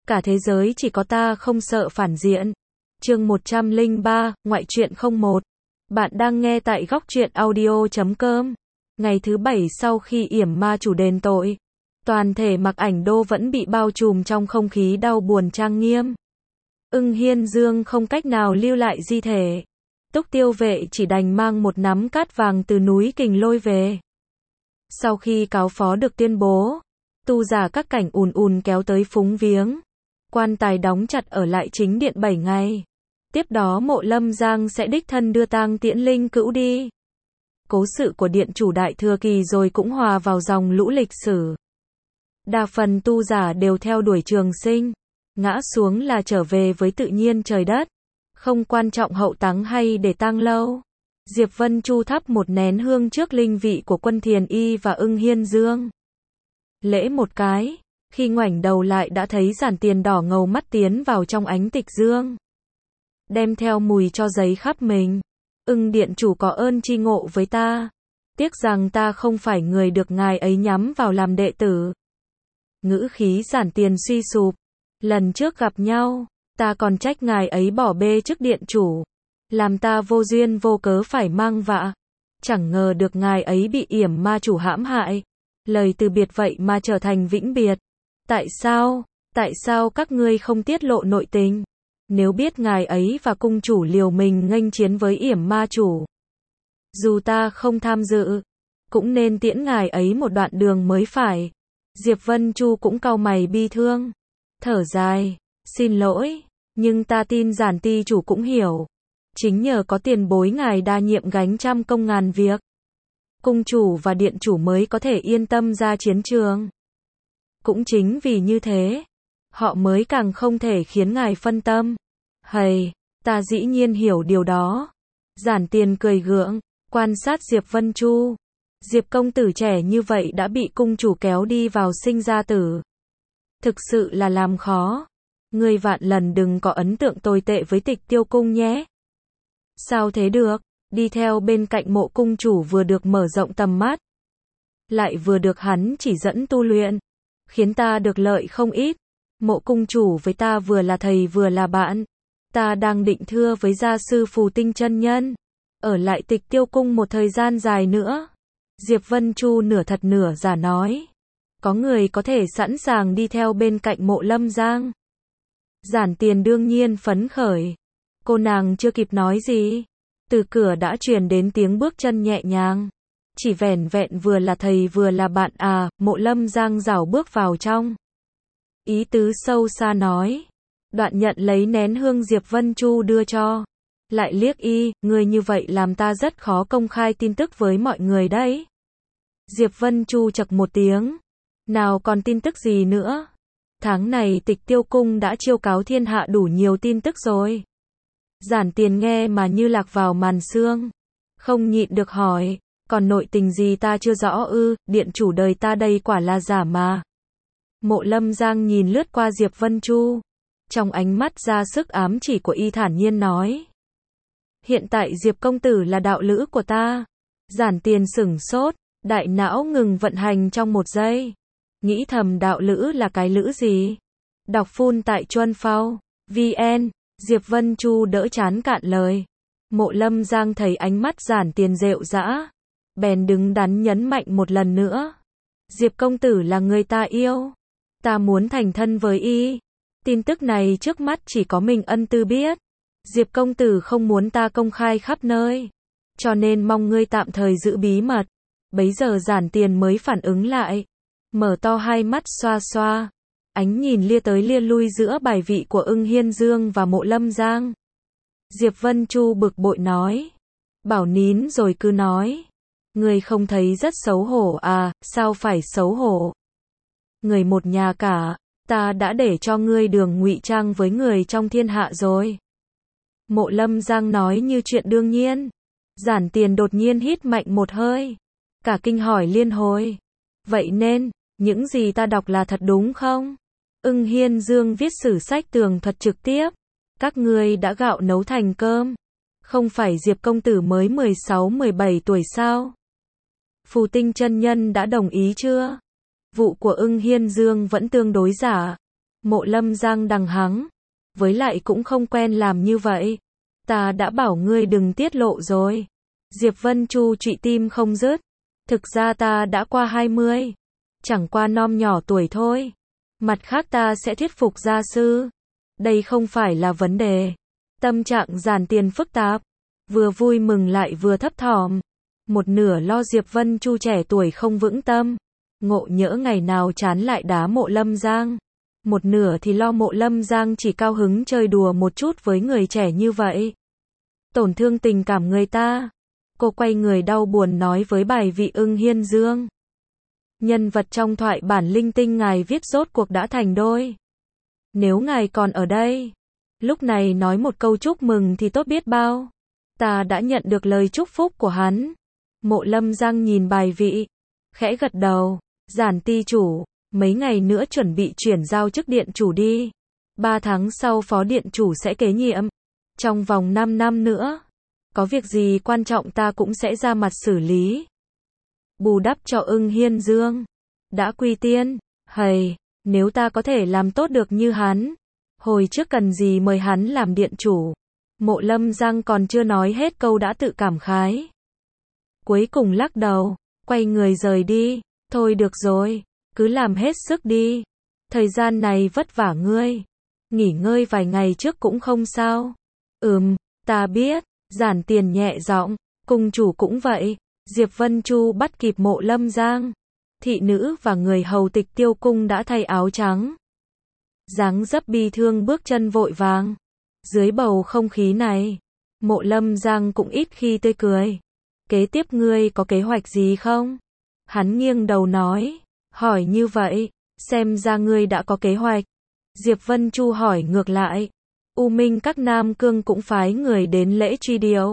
Cả thế giới chỉ có ta không sợ phản diện. Chương 103, Ngoại truyện 01. Bạn đang nghe tại góc truyện audio.com. Ngày thứ 7 sau khi yểm ma chủ đền tội, toàn thể Mặc Ảnh Đô vẫn bị bao trùm trong không khí đau buồn trang nghiêm. Ưng Hiên Dương không cách nào lưu lại di thể. Túc Tiêu Vệ chỉ đành mang một nắm cát vàng từ núi Kình Lôi về. Sau khi cáo phó được tuyên bố, tu giả các cảnh ùn ùn kéo tới phúng viếng. Quan tài đóng chặt ở lại chính điện 7 ngày. Tiếp đó Mộ Lâm Giang sẽ đích thân đưa tang tiễn linh cữu đi. Cố sự của điện chủ Đại Thừa Kỳ rồi cũng hòa vào dòng lũ lịch sử. Đa phần tu giả đều theo đuổi trường sinh, ngã xuống là trở về với tự nhiên trời đất, không quan trọng hậu táng hay để tang lâu. Diệp Vân Chu thắp một nén hương trước linh vị của Quân Thiền Y và Ưng Hiên Dương. Lễ một cái, khi ngoảnh đầu lại đã thấy Giản Tiền đỏ ngầu mắt tiến vào trong ánh tịch dương, đem theo mùi cho giấy khắp mình. Ưng điện chủ có ơn chi ngộ với ta, tiếc rằng ta không phải người được ngài ấy nhắm vào làm đệ tử. Ngữ khí Giản Tiền suy sụp. Lần trước gặp nhau, ta còn trách ngài ấy bỏ bê chức điện chủ, làm ta vô duyên vô cớ phải mang vạ. Chẳng ngờ được ngài ấy bị yểm ma chủ hãm hại. Lời từ biệt vậy mà trở thành vĩnh biệt. Tại sao các ngươi không tiết lộ nội tình? Nếu biết ngài ấy và cung chủ liều mình nghênh chiến với yểm ma chủ, dù ta không tham dự, cũng nên tiễn ngài ấy một đoạn đường mới phải. Diệp Vân Chu cũng cau mày bi thương, thở dài, xin lỗi, nhưng ta tin Giản ty chủ cũng hiểu. Chính nhờ có tiền bối ngài đa nhiệm gánh trăm công ngàn việc, cung chủ và điện chủ mới có thể yên tâm ra chiến trường. Cũng chính vì như thế, họ mới càng không thể khiến ngài phân tâm. Hầy, ta dĩ nhiên hiểu điều đó. Giản Tiền cười gượng, quan sát Diệp Vân Chu. Diệp công tử trẻ như vậy đã bị cung chủ kéo đi vào sinh ra tử. Thực sự là làm khó. Ngươi vạn lần đừng có ấn tượng tồi tệ với Tịch Tiêu cung nhé. Sao thế được? Đi theo bên cạnh Mộ cung chủ vừa được mở rộng tầm mắt, lại vừa được hắn chỉ dẫn tu luyện, khiến ta được lợi không ít. Mộ cung chủ với ta vừa là thầy vừa là bạn. Ta đang định thưa với gia sư Phù Tinh chân nhân, ở lại Tịch Tiêu cung một thời gian dài nữa. Diệp Vân Chu nửa thật nửa giả nói. Có người có thể sẵn sàng đi theo bên cạnh Mộ Lâm Giang. Giản Tiền đương nhiên phấn khởi. Cô nàng chưa kịp nói gì, từ cửa đã truyền đến tiếng bước chân nhẹ nhàng. Chỉ vẻn vẹn vừa là thầy vừa là bạn à? Mộ Lâm Giang rảo bước vào trong, ý tứ sâu xa nói. Đoạn nhận lấy nén hương Diệp Vân Chu đưa cho, lại liếc y, người như vậy làm ta rất khó công khai tin tức với mọi người đấy. Diệp Vân Chu chậc một tiếng, nào còn tin tức gì nữa? Tháng này Tịch Tiêu cung đã chiêu cáo thiên hạ đủ nhiều tin tức rồi. Giản Tiền nghe mà như lạc vào màn sương, không nhịn được hỏi, còn nội tình gì ta chưa rõ ư? Điện chủ đời ta đây quả là giả mà. Mộ Lâm Giang nhìn lướt qua Diệp Vân Chu, trong ánh mắt ra sức ám chỉ của y thản nhiên nói. Hiện tại Diệp công tử là đạo lữ của ta. Giản Tiền sửng sốt, đại não ngừng vận hành trong một giây. Nghĩ thầm đạo lữ là cái lữ gì? Đọc phun tại Chuân Phao VN. Diệp Vân Chu đỡ chán cạn lời. Mộ Lâm Giang thấy ánh mắt Giản Tiền rệu rã, bèn đứng đắn nhấn mạnh một lần nữa. Diệp công tử là người ta yêu. Ta muốn thành thân với y. Tin tức này trước mắt chỉ có mình ân tư biết. Diệp công tử không muốn ta công khai khắp nơi, cho nên mong ngươi tạm thời giữ bí mật. Bấy giờ Giản Tiền mới phản ứng lại, mở to hai mắt xoa xoa, ánh nhìn lia tới lia lui giữa bài vị của Ưng Hiên Dương và Mộ Lâm Giang. Diệp Vân Chu bực bội nói, bảo nín rồi cứ nói. Ngươi không thấy rất xấu hổ à? Sao phải xấu hổ? Người một nhà cả, ta đã để cho ngươi đường ngụy trang với người trong thiên hạ rồi. Mộ Lâm Giang nói như chuyện đương nhiên. Giản Tiền đột nhiên hít mạnh một hơi, cả kinh hỏi liên hồi. Vậy nên, những gì ta đọc là thật đúng không? Ưng Hiên Dương viết sử sách tường thuật trực tiếp. Các ngươi đã gạo nấu thành cơm. Không phải Diệp công tử mới 16-17 tuổi sao? Phù Tinh chân nhân đã đồng ý chưa? Vụ của Ưng Hiên Dương vẫn tương đối giả. Mộ Lâm Giang đằng hắng. Với lại cũng không quen làm như vậy. Ta đã bảo ngươi đừng tiết lộ rồi. Diệp Vân Chu trụy tim không dứt. Thực ra ta đã qua 20. Chẳng qua non nhỏ tuổi thôi. Mặt khác ta sẽ thuyết phục gia sư. Đây không phải là vấn đề. Tâm trạng Giản Tiền phức tạp. Vừa vui mừng lại vừa thấp thỏm. Một nửa lo Diệp Vân Chu trẻ tuổi không vững tâm. Ngộ nhỡ ngày nào chán lại đá Mộ Lâm Giang. Một nửa thì lo Mộ Lâm Giang chỉ cao hứng chơi đùa một chút với người trẻ như vậy. Tổn thương tình cảm người ta. Cô quay người đau buồn nói với bài vị Ưng Hiên Dương. Nhân vật trong thoại bản linh tinh ngài viết rốt cuộc đã thành đôi. Nếu ngài còn ở đây, lúc này nói một câu chúc mừng thì tốt biết bao. Ta đã nhận được lời chúc phúc của hắn. Mộ Lâm Giang nhìn bài vị, khẽ gật đầu. Giản ty chủ, mấy ngày nữa chuẩn bị chuyển giao chức điện chủ đi. 3 tháng sau phó điện chủ sẽ kế nhiệm. Trong vòng 5 năm nữa, có việc gì quan trọng ta cũng sẽ ra mặt xử lý. Bù đắp cho Ưng Hiên Dương. Đã quy tiên, hầy, nếu ta có thể làm tốt được như hắn, hồi trước cần gì mời hắn làm điện chủ. Mộ Lâm Giang còn chưa nói hết câu đã tự cảm khái. Cuối cùng lắc đầu, quay người rời đi. Thôi được rồi, cứ làm hết sức đi. Thời gian này vất vả ngươi. Nghỉ ngơi vài ngày trước cũng không sao. Ta biết. Giản Tiền nhẹ giọng. Cung chủ cũng vậy. Diệp Vân Chu bắt kịp Mộ Lâm Giang. Thị nữ và người hầu Tịch Tiêu cung đã thay áo trắng. Dáng dấp bi thương bước chân vội vàng. Dưới bầu không khí này, Mộ Lâm Giang cũng ít khi tươi cười. Kế tiếp ngươi có kế hoạch gì không? Hắn nghiêng đầu nói. Hỏi như vậy, xem ra ngươi đã có kế hoạch. Diệp Vân Chu hỏi ngược lại. U Minh các Nam Cương cũng phái người đến lễ truy điệu.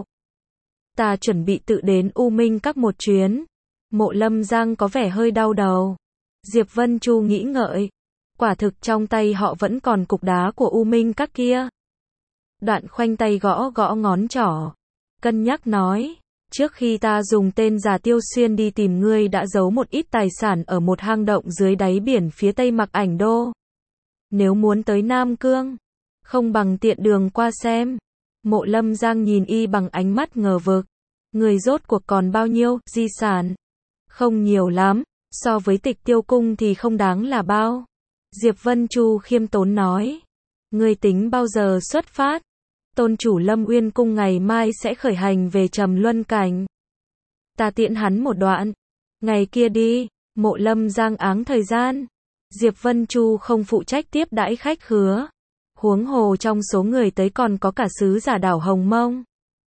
Ta chuẩn bị tự đến U Minh các một chuyến. Mộ Lâm Giang có vẻ hơi đau đầu. Diệp Vân Chu nghĩ ngợi. Quả thực trong tay họ vẫn còn cục đá của U Minh các kia. Đoạn khoanh tay gõ gõ ngón trỏ. Cân nhắc nói. Trước khi ta dùng tên giả Tiêu Xuyên đi tìm ngươi đã giấu một ít tài sản ở một hang động dưới đáy biển phía tây Mặc Ảnh Đô. Nếu muốn tới Nam Cương, không bằng tiện đường qua xem. Mộ Lâm Giang nhìn y bằng ánh mắt ngờ vực. Người rốt cuộc còn bao nhiêu di sản? Không nhiều lắm, so với Tịch Tiêu cung thì không đáng là bao. Diệp Vân Chu khiêm tốn nói. Ngươi tính bao giờ xuất phát? Tôn chủ Lâm Uyên cung ngày mai sẽ khởi hành về Trầm Luân Cảnh. Ta tiễn hắn một đoạn. Ngày kia đi. Mộ Lâm Giang áng thời gian. Diệp Vân Chu không phụ trách tiếp đãi khách khứa. Huống hồ trong số người tới còn có cả sứ giả đảo Hồng Mông.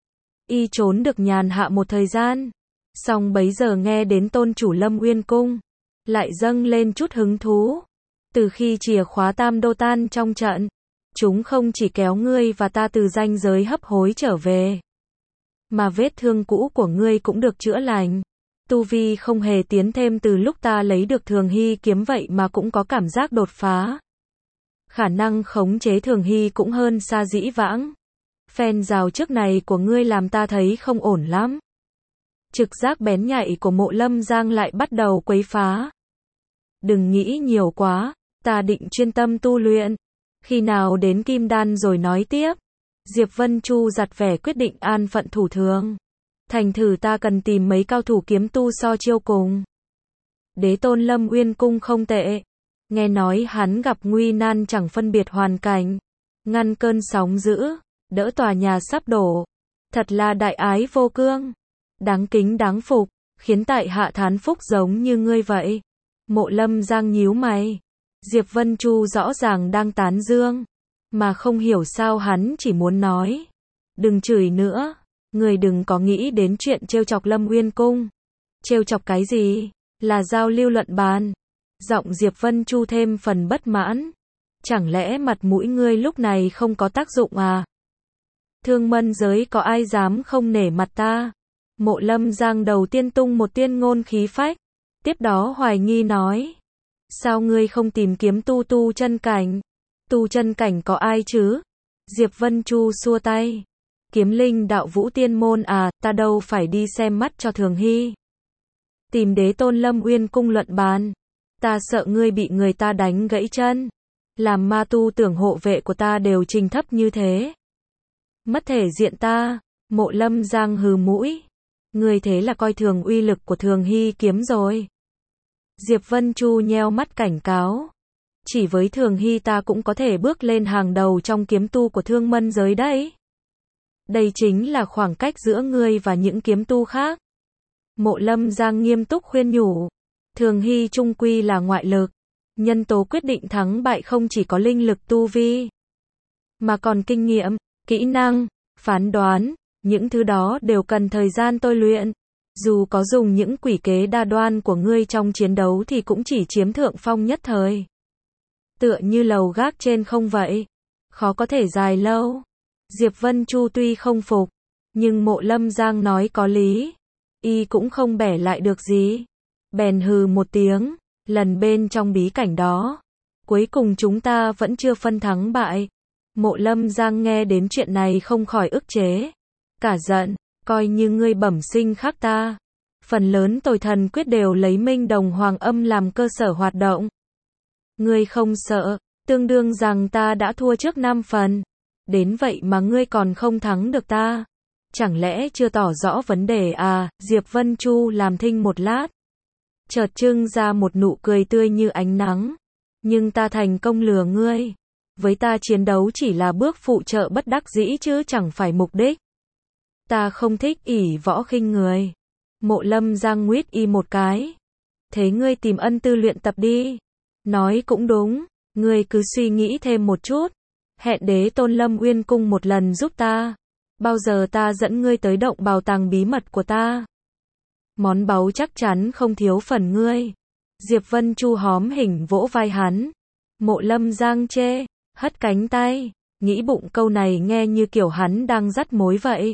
Y trốn được nhàn hạ một thời gian. Song bấy giờ nghe đến tôn chủ Lâm Uyên cung, lại dâng lên chút hứng thú. Từ khi chìa khóa Tam Đô tan trong trận, chúng không chỉ kéo ngươi và ta từ ranh giới hấp hối trở về, mà vết thương cũ của ngươi cũng được chữa lành. Tu vi không hề tiến thêm từ lúc ta lấy được Thường Hy kiếm vậy mà cũng có cảm giác đột phá. Khả năng khống chế Thường Hy cũng hơn xa dĩ vãng. Phen rào trước này của ngươi làm ta thấy không ổn lắm. Trực giác bén nhạy của Mộ Lâm Giang lại bắt đầu quấy phá. Đừng nghĩ nhiều quá, ta định chuyên tâm tu luyện. Khi nào đến Kim Đan rồi nói tiếp. Diệp Vân Chu giặt vẻ quyết định an phận thủ thường. Thành thử ta cần tìm mấy cao thủ kiếm tu so chiêu cùng. Đế tôn Lâm Uyên cung không tệ. Nghe nói hắn gặp nguy nan chẳng phân biệt hoàn cảnh. Ngăn cơn sóng dữ, đỡ tòa nhà sắp đổ. Thật là đại ái vô cương. Đáng kính đáng phục, khiến tại hạ thán phúc giống như ngươi vậy. Mộ Lâm Giang nhíu mày. Diệp Vân Chu rõ ràng đang tán dương, mà không hiểu sao hắn chỉ muốn nói. Đừng chửi nữa, người đừng có nghĩ đến chuyện trêu chọc Lâm Uyên cung. Trêu chọc cái gì? Là giao lưu luận bàn. Giọng Diệp Vân Chu thêm phần bất mãn. Chẳng lẽ mặt mũi ngươi lúc này không có tác dụng à? Thương Mân giới có ai dám không nể mặt ta? Mộ Lâm Giang đầu tiên tung một tiên ngôn khí phách. Tiếp đó hoài nghi nói. Sao ngươi không tìm kiếm tu chân cảnh? Tu chân cảnh có ai chứ? Diệp Vân Chu xua tay. Kiếm linh đạo vũ tiên môn à, ta đâu phải đi xem mắt cho Thường Hy. Tìm đế tôn Lâm Uyên cung luận bàn. Ta sợ ngươi bị người ta đánh gãy chân. Làm ma tu tưởng hộ vệ của ta đều trình thấp như thế. Mất thể diện ta, Mộ Lâm Giang hừ mũi. Ngươi thế là coi thường uy lực của Thường Hy kiếm rồi. Diệp Vân Chu nheo mắt cảnh cáo. Chỉ với Thường Hy ta cũng có thể bước lên hàng đầu trong kiếm tu của Thương Mân giới đấy. Đây chính là khoảng cách giữa ngươi và những kiếm tu khác. Mộ Lâm Giang nghiêm túc khuyên nhủ. Thường Hy chung quy là ngoại lực. Nhân tố quyết định thắng bại không chỉ có linh lực tu vi, mà còn kinh nghiệm, kỹ năng, phán đoán, những thứ đó đều cần thời gian tôi luyện. Dù có dùng những quỷ kế đa đoan của ngươi trong chiến đấu thì cũng chỉ chiếm thượng phong nhất thời. Tựa như lầu gác trên không vậy, khó có thể dài lâu. Diệp Vân Chu tuy không phục, nhưng Mộ Lâm Giang nói có lý, y cũng không bẻ lại được gì. Bèn hừ một tiếng, lần bên trong bí cảnh đó, cuối cùng chúng ta vẫn chưa phân thắng bại. Mộ Lâm Giang nghe đến chuyện này không khỏi ức chế, cả giận, coi như ngươi bẩm sinh khác ta. Phần lớn Tồi Thần Quyết đều lấy Minh Đồng Hoàng Âm làm cơ sở hoạt động. Ngươi không sợ, tương đương rằng ta đã thua trước 5 phần. Đến vậy mà ngươi còn không thắng được ta. Chẳng lẽ chưa tỏ rõ vấn đề à? Diệp Vân Chu làm thinh một lát, chợt trưng ra một nụ cười tươi như ánh nắng. Nhưng ta thành công lừa ngươi. Với ta chiến đấu chỉ là bước phụ trợ bất đắc dĩ chứ chẳng phải mục đích. Ta không thích ỷ võ khinh người. Mộ Lâm Giang nguyết y một cái. Thế ngươi tìm Ân Tư luyện tập đi. Nói cũng đúng, ngươi cứ suy nghĩ thêm một chút. Hẹn Đế Tôn Lâm Uyên Cung một lần giúp ta. Bao giờ ta dẫn ngươi tới động bảo tàng bí mật của ta. Món báu chắc chắn không thiếu phần ngươi. Diệp Vân Chu hóm hỉnh vỗ vai hắn. Mộ Lâm Giang chê, hất cánh tay, nghĩ bụng câu này nghe như kiểu hắn đang dắt mối vậy.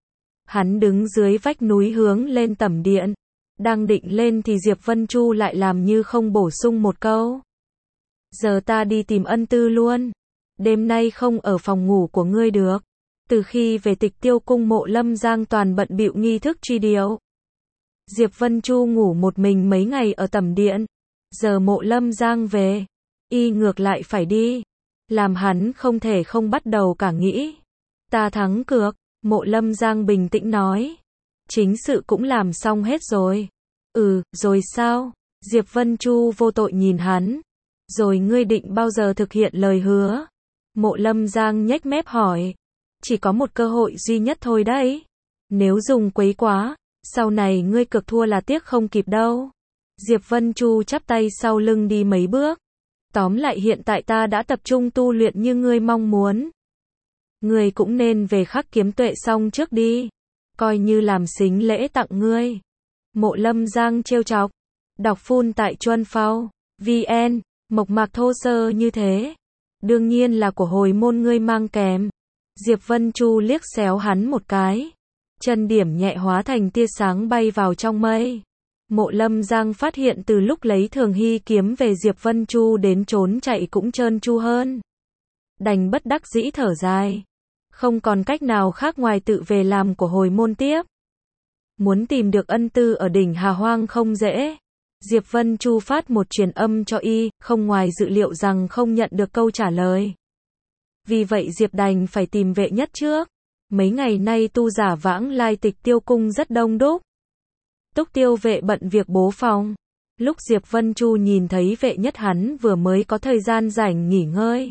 Hắn đứng dưới vách núi hướng lên tẩm điện. Đang định lên thì Diệp Vân Chu lại làm như không bổ sung một câu. Giờ ta đi tìm Ân Tư luôn. Đêm nay không ở phòng ngủ của ngươi được. Từ khi về Tịch Tiêu Cung Mộ Lâm Giang toàn bận bịu nghi thức truy điệu. Diệp Vân Chu ngủ một mình mấy ngày ở tẩm điện. Giờ Mộ Lâm Giang về, y ngược lại phải đi. Làm hắn không thể không bắt đầu cả nghĩ. Ta thắng cược, Mộ Lâm Giang bình tĩnh nói. Chính sự cũng làm xong hết rồi. Rồi sao? Diệp Vân Chu vô tội nhìn hắn. Rồi ngươi định bao giờ thực hiện lời hứa? Mộ Lâm Giang nhếch mép hỏi. Chỉ có một cơ hội duy nhất thôi đấy. Nếu dùng quấy quá, sau này ngươi cược thua là tiếc không kịp đâu. Diệp Vân Chu chắp tay sau lưng đi mấy bước. Tóm lại hiện tại ta đã tập trung tu luyện như ngươi mong muốn. Ngươi cũng nên về Khắc Kiếm Tuệ xong trước đi. Coi như làm sính lễ tặng ngươi. Mộ Lâm Giang trêu chọc. Đọc phun tại Chuân Phao VN, mộc mạc thô sơ như thế. Đương nhiên là của hồi môn ngươi mang kèm. Diệp Vân Chu liếc xéo hắn một cái. Chân điểm nhẹ hóa thành tia sáng bay vào trong mây. Mộ Lâm Giang phát hiện từ lúc lấy Thường Hy kiếm về Diệp Vân Chu đến trốn chạy cũng trơn tru hơn. Đành bất đắc dĩ thở dài. Không còn cách nào khác ngoài tự về làm của hồi môn tiếp. Muốn tìm được Ân Tư ở đỉnh Hà Hoang không dễ. Diệp Vân Chu phát một truyền âm cho y, không ngoài dự liệu rằng không nhận được câu trả lời. Vì vậy Diệp đành phải tìm Vệ Nhất trước. Mấy ngày nay tu giả vãng lai Tịch Tiêu Cung rất đông đúc. Túc Tiêu Vệ bận việc bố phòng. Lúc Diệp Vân Chu nhìn thấy Vệ Nhất hắn vừa mới có thời gian rảnh nghỉ ngơi.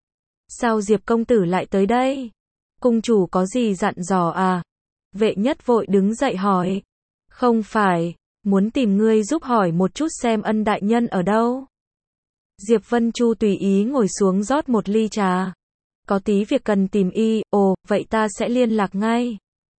Sao Diệp công tử lại tới đây? Cung chủ có gì dặn dò à? Vệ Nhất vội đứng dậy hỏi. Không phải, muốn tìm ngươi giúp hỏi một chút xem Ân đại nhân ở đâu. Diệp Vân Chu tùy ý ngồi xuống rót một ly trà. Có tí việc cần tìm y, vậy ta sẽ liên lạc ngay.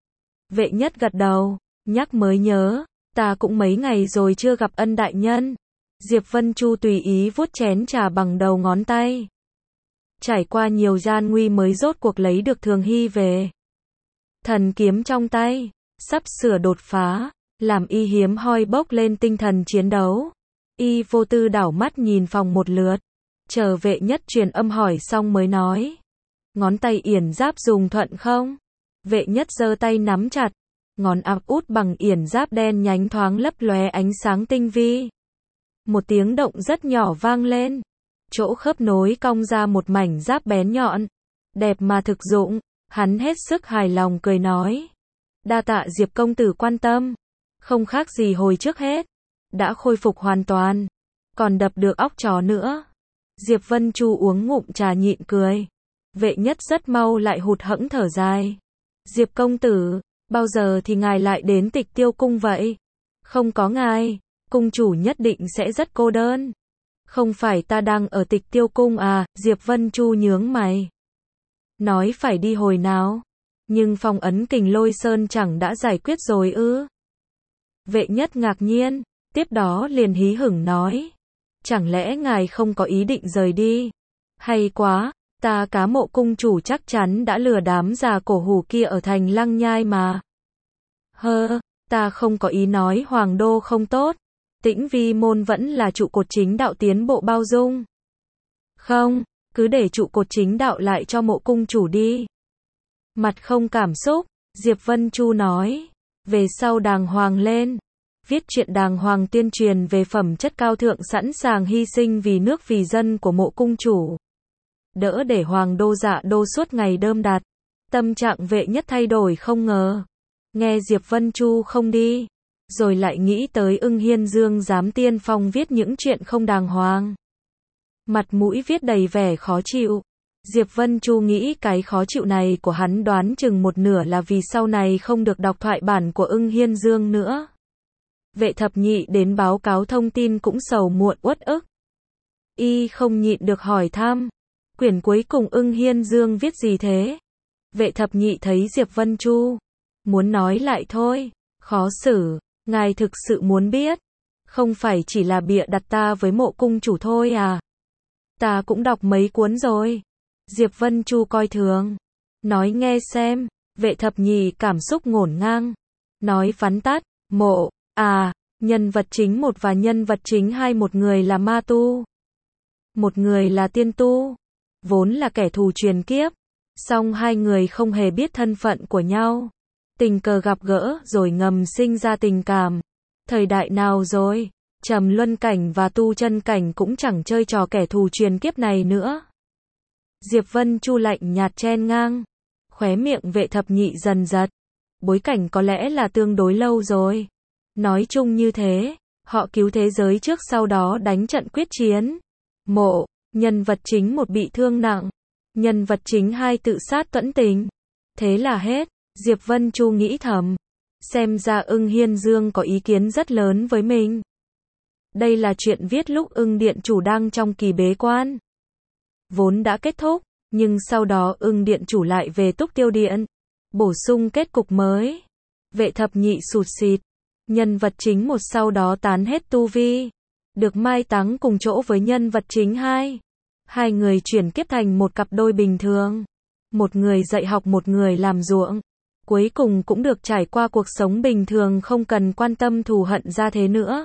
Vệ Nhất gật đầu, nhắc mới nhớ, ta cũng mấy ngày rồi chưa gặp Ân đại nhân. Diệp Vân Chu tùy ý vuốt chén trà bằng đầu ngón tay. Trải qua nhiều gian nguy mới rốt cuộc lấy được Thường Hy về. Thần kiếm trong tay, sắp sửa đột phá, làm y hiếm hoi bốc lên tinh thần chiến đấu. Y vô tư đảo mắt nhìn phòng một lượt, chờ Vệ Nhất truyền âm hỏi xong mới nói. Ngón tay yển giáp dùng thuận không? Vệ Nhất giơ tay nắm chặt, ngón áp út bằng yển giáp đen nhánh thoáng lấp lóe ánh sáng tinh vi. Một tiếng động rất nhỏ vang lên. chỗ khớp nối cong ra một mảnh giáp bén nhọn, đẹp mà thực dụng. Hắn hết sức hài lòng cười nói. Đa tạ Diệp công tử quan tâm, không khác gì hồi trước hết, đã khôi phục hoàn toàn, còn đập được óc chó nữa. Diệp Vân Chu uống ngụm trà nhịn cười. Vệ nhất rất mau lại hụt hẫng thở dài. Diệp công tử, bao giờ thì ngài lại đến Tịch Tiêu cung vậy? Không có ngài, cung chủ nhất định sẽ rất cô đơn. Không phải ta đang ở Tịch Tiêu cung à? Diệp Vân Chu nhướng mày. Nói phải đi hồi nào? Nhưng phong ấn Kình Lôi Sơn chẳng đã giải quyết rồi ư? Vệ nhất ngạc nhiên, tiếp đó liền hí hửng nói. Chẳng lẽ ngài không có ý định rời đi? Hay quá, ta Cá Mộ cung chủ chắc chắn đã lừa đám già cổ hủ kia ở thành Lăng Nhai mà. Ta không có ý nói Hoàng đô không tốt. Tĩnh Vi môn vẫn là trụ cột chính đạo tiến bộ bao dung. Không, cứ để trụ cột chính đạo lại cho Mộ cung chủ đi. Mặt không cảm xúc, Diệp Vân Chu nói. Về sau đàng hoàng lên. Viết truyện đàng hoàng tuyên truyền về phẩm chất cao thượng sẵn sàng hy sinh vì nước vì dân của Mộ cung chủ. Đỡ để Hoàng đô dạ đô suốt ngày đơm đặt. Tâm trạng vệ nhất thay đổi không ngờ. Nghe Diệp Vân Chu không đi, rồi lại nghĩ tới Ưng Hiên Dương dám tiên phong viết những chuyện không đàng hoàng. Mặt mũi viết đầy vẻ khó chịu. Diệp Vân Chu nghĩ cái khó chịu này của hắn đoán chừng một nửa là vì sau này không được đọc thoại bản của Ưng Hiên Dương nữa. Vệ thập nhị đến báo cáo thông tin cũng sầu muộn uất ức. Y không nhịn được hỏi thăm. Quyển cuối cùng Ưng Hiên Dương viết gì thế? Vệ thập nhị thấy Diệp Vân Chu muốn nói lại thôi. Khó xử, ngài thực sự muốn biết. Không phải chỉ là bịa đặt ta với Mộ cung chủ thôi à? Ta cũng đọc mấy cuốn rồi. Diệp Vân Chu coi thường. Nói nghe xem. Vệ thập nhị cảm xúc ngổn ngang. Nói vắn tắt. Mộ, nhân vật chính 1 và nhân vật chính 2, một người là ma tu, một người là tiên tu, vốn là kẻ thù truyền kiếp, song hai người không hề biết thân phận của nhau, tình cờ gặp gỡ rồi ngầm sinh ra tình cảm. Thời đại nào rồi, Trầm Luân cảnh và Tu Chân cảnh cũng chẳng chơi trò kẻ thù truyền kiếp này nữa. Diệp Vân Chu lạnh nhạt chen ngang, khóe miệng vệ thập nhị dần giật. Bối cảnh có lẽ là tương đối lâu rồi. Nói chung như thế, họ cứu thế giới trước sau đó đánh trận quyết chiến. Mộ, nhân vật chính 1 bị thương nặng, nhân vật chính 2 tự sát tuẫn tình. Thế là hết. Diệp Vân Chu nghĩ thầm. Xem ra Ưng Hiên Dương có ý kiến rất lớn với mình. Đây là chuyện viết lúc Ưng Điện chủ đang trong kỳ bế quan. Vốn đã kết thúc, nhưng sau đó Ưng Điện chủ lại về Túc Tiêu Điện, bổ sung kết cục mới. Vệ thập nhị sụt sịt. Nhân vật chính 1 sau đó tán hết tu vi, được mai táng cùng chỗ với nhân vật chính 2. Hai người chuyển kiếp thành một cặp đôi bình thường. Một người dạy học, một người làm ruộng. Cuối cùng cũng được trải qua cuộc sống bình thường, không cần quan tâm thù hận gia thế nữa.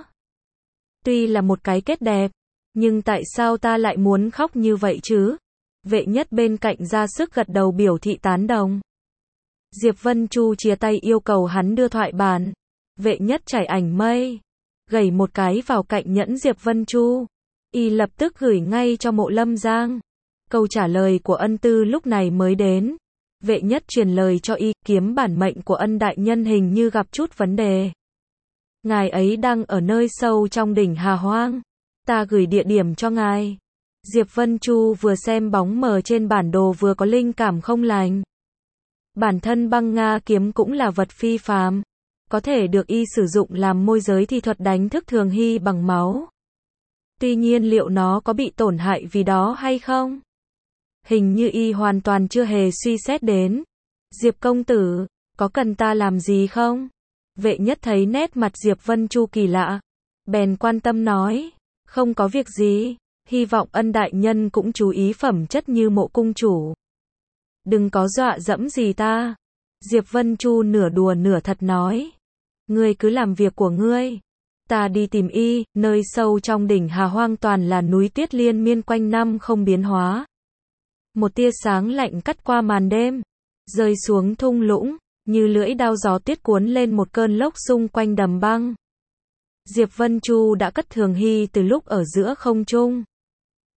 Tuy là một cái kết đẹp, nhưng tại sao ta lại muốn khóc như vậy chứ? Vệ nhất bên cạnh ra sức gật đầu biểu thị tán đồng. Diệp Vân Chu chia tay yêu cầu hắn đưa thoại bản. Vệ nhất trải ảnh mây, gẩy một cái vào cạnh nhẫn Diệp Vân Chu. Y lập tức gửi ngay cho Mộ Lâm Giang. Câu trả lời của Ân Tư lúc này mới đến. Vệ nhất truyền lời cho Y, kiếm bản mệnh của Ân đại nhân hình như gặp chút vấn đề. Ngài ấy đang ở nơi sâu trong đỉnh Hà Hoang. Ta gửi địa điểm cho ngài. Diệp Vân Chu vừa xem bóng mờ trên bản đồ vừa có linh cảm không lành. Bản thân băng Nga kiếm cũng là vật phi phàm, có thể được Y sử dụng làm môi giới thi thuật đánh thức Thường Hy bằng máu. Tuy nhiên liệu nó có bị tổn hại vì đó hay không? Hình như Y hoàn toàn chưa hề suy xét đến. Diệp công tử, có cần ta làm gì không? Vệ nhất thấy nét mặt Diệp Vân Chu kỳ lạ, bèn quan tâm nói, không có việc gì, hy vọng Ân đại nhân cũng chú ý phẩm chất như Mộ cung chủ. Đừng có dọa dẫm gì ta. Diệp Vân Chu nửa đùa nửa thật nói, ngươi cứ làm việc của ngươi. Ta đi tìm Y, nơi sâu trong đỉnh Hà Hoang toàn là núi tuyết liên miên quanh năm không biến hóa. Một tia sáng lạnh cắt qua màn đêm, rơi xuống thung lũng, như lưỡi đao gió tuyết cuốn lên một cơn lốc xung quanh đầm băng. Diệp Vân Chu đã cất Thường Hy từ lúc ở giữa không trung.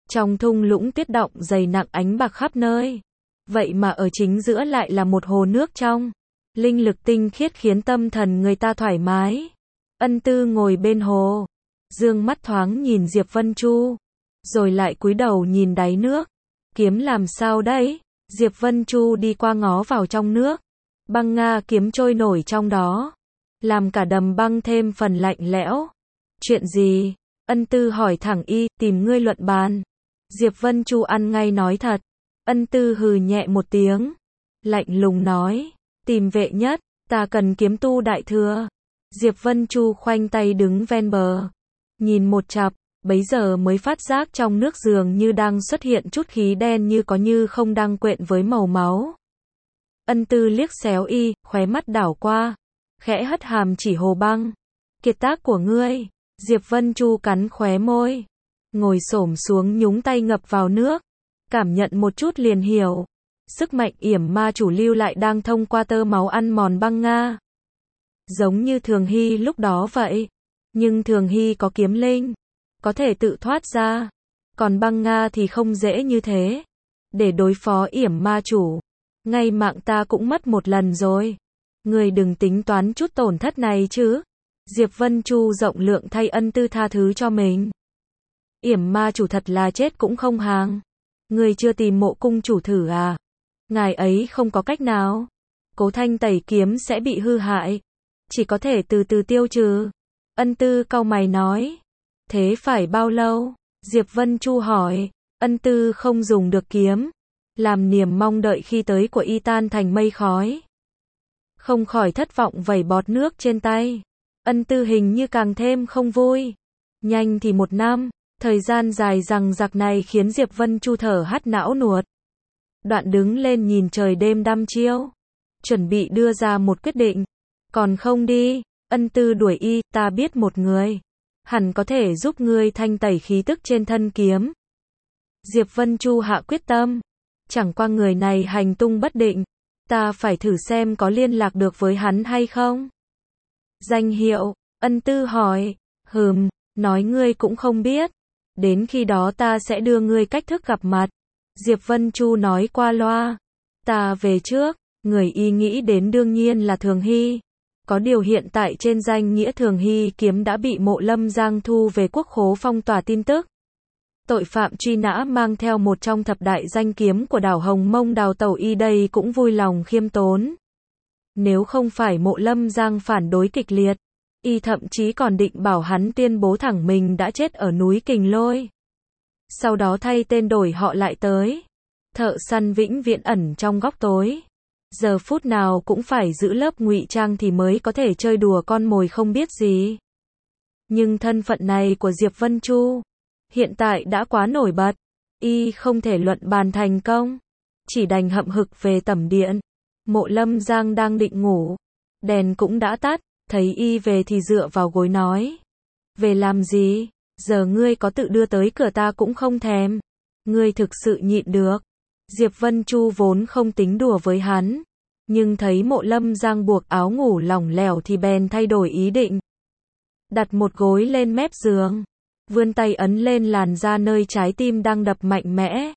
Trong thung lũng tuyết động dày nặng ánh bạc khắp nơi. Vậy mà ở chính giữa lại là một hồ nước trong. Linh lực tinh khiết khiến tâm thần người ta thoải mái. Ân Tư ngồi bên hồ. Dương mắt thoáng nhìn Diệp Vân Chu. Rồi lại cúi đầu nhìn đáy nước. Kiếm làm sao đấy? Diệp Vân Chu đi qua ngó vào trong nước. Băng Nga kiếm trôi nổi trong đó. Làm cả đầm băng thêm phần lạnh lẽo. Chuyện gì? Ân Tư hỏi thẳng y, tìm ngươi luận bàn. Diệp Vân Chu ăn ngay nói thật. Ân Tư hừ nhẹ một tiếng. Lạnh lùng nói. Tìm vệ nhất, ta cần kiếm tu đại thừa. Diệp Vân Chu khoanh tay đứng ven bờ. Nhìn một chặp, bấy giờ mới phát giác trong nước dường như đang xuất hiện chút khí đen như có như không đang quện với màu máu. Ân Tư liếc xéo y, khóe mắt đảo qua. Khẽ hất hàm chỉ hồ băng. Kiệt tác của ngươi. Diệp Vân Chu cắn khóe môi. Ngồi xổm xuống nhúng tay ngập vào nước. Cảm nhận một chút liền hiểu. Sức mạnh yểm ma chủ lưu lại đang thông qua tơ máu ăn mòn băng Nga. Giống như Thường Hy lúc đó vậy. Nhưng Thường Hy có kiếm linh. Có thể tự thoát ra. Còn băng Nga thì không dễ như thế. Để đối phó yểm ma chủ. Ngay mạng ta cũng mất một lần rồi. Người đừng tính toán chút tổn thất này chứ. Diệp Vân Chu rộng lượng thay Ân Tư tha thứ cho mình. Yểm ma chủ thật là chết cũng không hàng. Người chưa tìm Mộ cung chủ thử à? Ngài ấy không có cách nào. Cố Thanh tẩy kiếm sẽ bị hư hại. Chỉ có thể từ từ tiêu trừ. Ân Tư cau mày nói. Thế phải bao lâu? Diệp Vân Chu hỏi. Ân Tư không dùng được kiếm. Làm niềm mong đợi khi tới của y tan thành mây khói. Không khỏi thất vọng vẩy bọt nước trên tay. Ân Tư hình như càng thêm không vui. Nhanh thì 1 năm. Thời gian dài rằng giặc này khiến Diệp Vân Chu thở hắt não nuột. Đoạn đứng lên nhìn trời đêm đăm chiêu. Chuẩn bị đưa ra một quyết định. Còn không đi. Ân Tư đuổi y, ta biết một người. Hẳn có thể giúp ngươi thanh tẩy khí tức trên thân kiếm. Diệp Vân Chu hạ quyết tâm. Chẳng qua người này hành tung bất định. Ta phải thử xem có liên lạc được với hắn hay không. Danh hiệu, Ân Tư hỏi. Nói ngươi cũng không biết. Đến khi đó ta sẽ đưa ngươi cách thức gặp mặt. Diệp Vân Chu nói qua loa. Ta về trước. Người y nghĩ đến đương nhiên là Thường Hy. Có điều hiện tại trên danh nghĩa Thường Hy kiếm đã bị Mộ Lâm Giang thu về quốc khố phong tỏa tin tức. Tội phạm truy nã mang theo một trong thập đại danh kiếm của đảo Hồng Mông đào tẩu, y đây cũng vui lòng khiêm tốn. Nếu không phải Mộ Lâm Giang phản đối kịch liệt, y thậm chí còn định bảo hắn tuyên bố thẳng mình đã chết ở núi Kình Lôi. Sau đó thay tên đổi họ lại tới. Thợ săn vĩnh viễn ẩn trong góc tối. Giờ phút nào cũng phải giữ lớp ngụy trang thì mới có thể chơi đùa con mồi không biết gì. Nhưng thân phận này của Diệp Vân Chu hiện tại đã quá nổi bật. Y không thể luận bàn thành công. Chỉ đành hậm hực về tẩm điện. Mộ Lâm Giang đang định ngủ. Đèn cũng đã tắt. Thấy y về thì dựa vào gối nói. Về làm gì? Giờ ngươi có tự đưa tới cửa ta cũng không thèm. Ngươi thực sự nhịn được. Diệp Vân Chu vốn không tính đùa với hắn. Nhưng thấy Mộ Lâm Giang buộc áo ngủ lỏng lẻo thì bèn thay đổi ý định. Đặt một gối lên mép giường. Vươn tay ấn lên làn da nơi trái tim đang đập mạnh mẽ.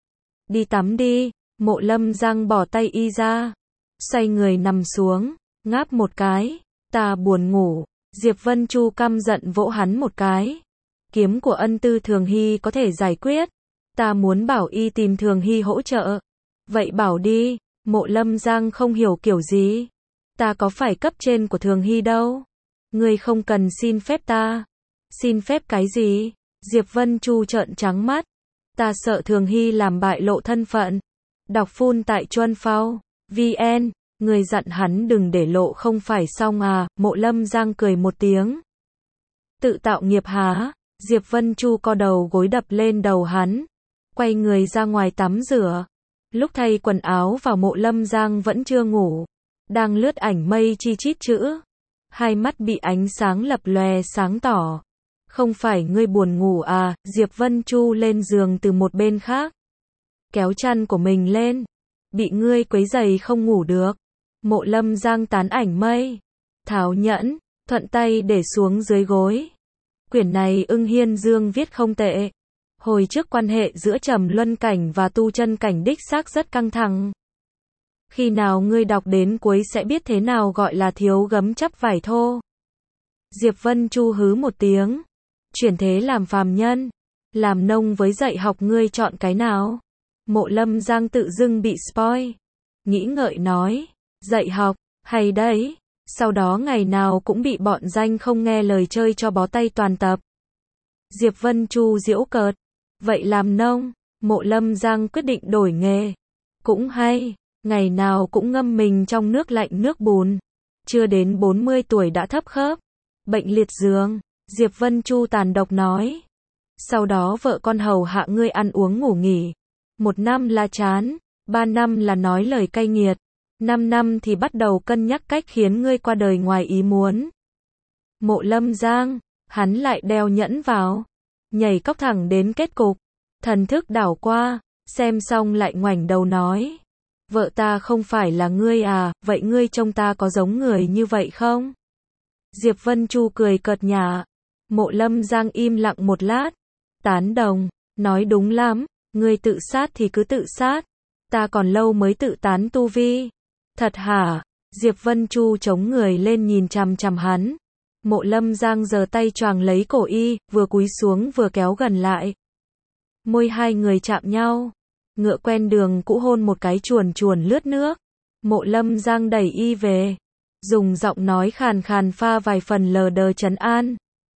Đi tắm đi. Mộ Lâm Giang bỏ tay y ra. Xoay người nằm xuống. Ngáp một cái. Ta buồn ngủ. Diệp Vân Chu căm giận vỗ hắn một cái. Kiếm của Ân Tư Thường Hy có thể giải quyết. Ta muốn bảo y tìm Thường Hy hỗ trợ. Vậy bảo đi. Mộ Lâm Giang không hiểu kiểu gì. Ta có phải cấp trên của Thường Hy đâu. Ngươi không cần xin phép ta. Xin phép cái gì? Diệp Vân Chu trợn trắng mắt. Ta sợ Thường Hy làm bại lộ thân phận. Đọc phun tại Chuân Phao VN. Người dặn hắn đừng để lộ không phải xong à? Mộ Lâm Giang cười một tiếng. Tự tạo nghiệp hả? Diệp Vân Chu co đầu gối đập lên đầu hắn. Quay người ra ngoài tắm rửa. Lúc thay quần áo vào, Mộ Lâm Giang vẫn chưa ngủ. Đang lướt ảnh mây chi chít chữ. Hai mắt bị ánh sáng lập lòe sáng tỏ. Không phải ngươi buồn ngủ à? Diệp Vân Chu lên giường từ một bên khác. Kéo chăn của mình lên. Bị ngươi quấy giày không ngủ được. Mộ Lâm Giang tán ảnh mây. Tháo nhẫn, thuận tay để xuống dưới gối. Quyển này Ưng Hiên Dương viết không tệ. Hồi trước quan hệ giữa Trầm Luân Cảnh và Tu Chân Cảnh đích xác rất căng thẳng. Khi nào ngươi đọc đến cuối sẽ biết thế nào gọi là thiếu gấm chắp vải thô. Diệp Vân Chu hứ một tiếng. Chuyển thế làm phàm nhân, làm nông với dạy học ngươi chọn cái nào? Mộ Lâm Giang tự dưng bị spoil. Nghĩ ngợi nói, dạy học, hay đấy. Sau đó ngày nào cũng bị bọn danh không nghe lời chơi cho bó tay toàn tập. Diệp Vân Chu giễu cợt. Vậy làm nông, Mộ Lâm Giang quyết định đổi nghề. Cũng hay, ngày nào cũng ngâm mình trong nước lạnh nước bùn. Chưa đến 40 tuổi đã thấp khớp, bệnh liệt giường. Diệp Vân Chu tàn độc nói. Sau đó vợ con hầu hạ ngươi ăn uống ngủ nghỉ. 1 năm là chán, 3 năm là nói lời cay nghiệt, 5 năm thì bắt đầu cân nhắc cách khiến ngươi qua đời ngoài ý muốn. Mộ Lâm Giang, hắn lại đeo nhẫn vào, nhảy cóc thẳng đến kết cục. Thần thức đảo qua, xem xong lại ngoảnh đầu nói. Vợ ta không phải là ngươi à, vậy ngươi trông ta có giống người như vậy không? Diệp Vân Chu cười cợt nhả. Mộ Lâm Giang im lặng một lát. Tán đồng, nói đúng lắm, ngươi tự sát thì cứ tự sát. Ta còn lâu mới tự tán tu vi. Thật hả? Diệp Vân Chu chống người lên nhìn chằm chằm hắn. Mộ Lâm Giang giơ tay choàng lấy cổ y, vừa cúi xuống vừa kéo gần lại. Môi hai người chạm nhau. Ngựa quen đường cũ hôn một cái chuồn chuồn lướt nước. Mộ Lâm Giang đẩy y về. Dùng giọng nói khàn khàn pha vài phần lờ đờ trấn an.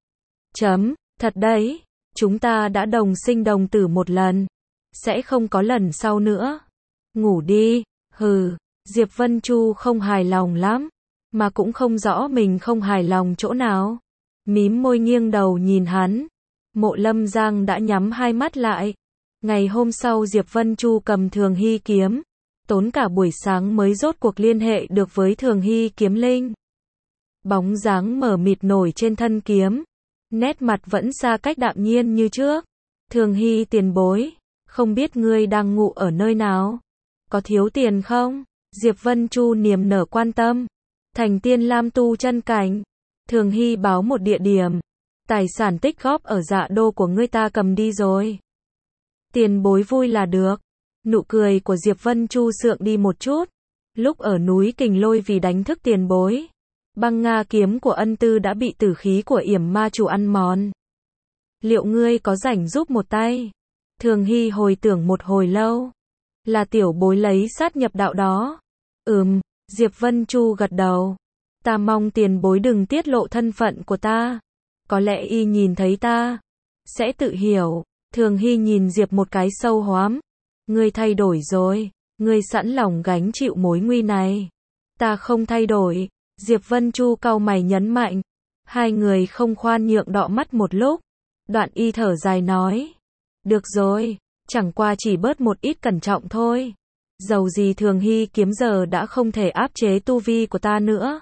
Thật đấy, chúng ta đã đồng sinh đồng tử một lần. Sẽ không có lần sau nữa. Ngủ đi, hừ. Diệp Vân Chu không hài lòng lắm. Mà cũng không rõ mình không hài lòng chỗ nào. Mím môi nghiêng đầu nhìn hắn. Mộ Lâm Giang đã nhắm hai mắt lại. Ngày hôm sau Diệp Vân Chu cầm Thường Hy kiếm. Tốn cả buổi sáng mới rốt cuộc liên hệ được với Thường Hy kiếm linh. Bóng dáng mờ mịt nổi trên thân kiếm. Nét mặt vẫn xa cách đạm nhiên như trước. Thường Hy tiền bối. Không biết ngươi đang ngụ ở nơi nào? Có thiếu tiền không? Diệp Vân Chu niềm nở quan tâm. Thành Tiên Lam Tu Chân Cảnh. Thường Hy báo một địa điểm. Tài sản tích góp ở Dạ Đô của ngươi ta cầm đi rồi. Tiền bối vui là được. Nụ cười của Diệp Vân Chu sượng đi một chút. Lúc ở núi Kình Lôi vì đánh thức tiền bối. Băng Nga kiếm của ân tư đã bị tử khí của yểm ma chủ ăn mòn. Liệu ngươi có rảnh giúp một tay? Thường Hy hồi tưởng một hồi lâu. Là tiểu bối lấy sát nhập đạo đó. Diệp Vân Chu gật đầu. Ta mong tiền bối đừng tiết lộ thân phận của ta. Có lẽ y nhìn thấy ta sẽ tự hiểu. Thường Hy nhìn Diệp một cái sâu hoắm. Ngươi thay đổi rồi. Ngươi sẵn lòng gánh chịu mối nguy này. Ta không thay đổi. Diệp Vân Chu cau mày nhấn mạnh. Hai người không khoan nhượng đọ mắt một lúc. Đoạn y thở dài nói. Được rồi, chẳng qua chỉ bớt một ít cẩn trọng thôi. Dầu gì Thường Hy kiếm giờ đã không thể áp chế tu vi của ta nữa.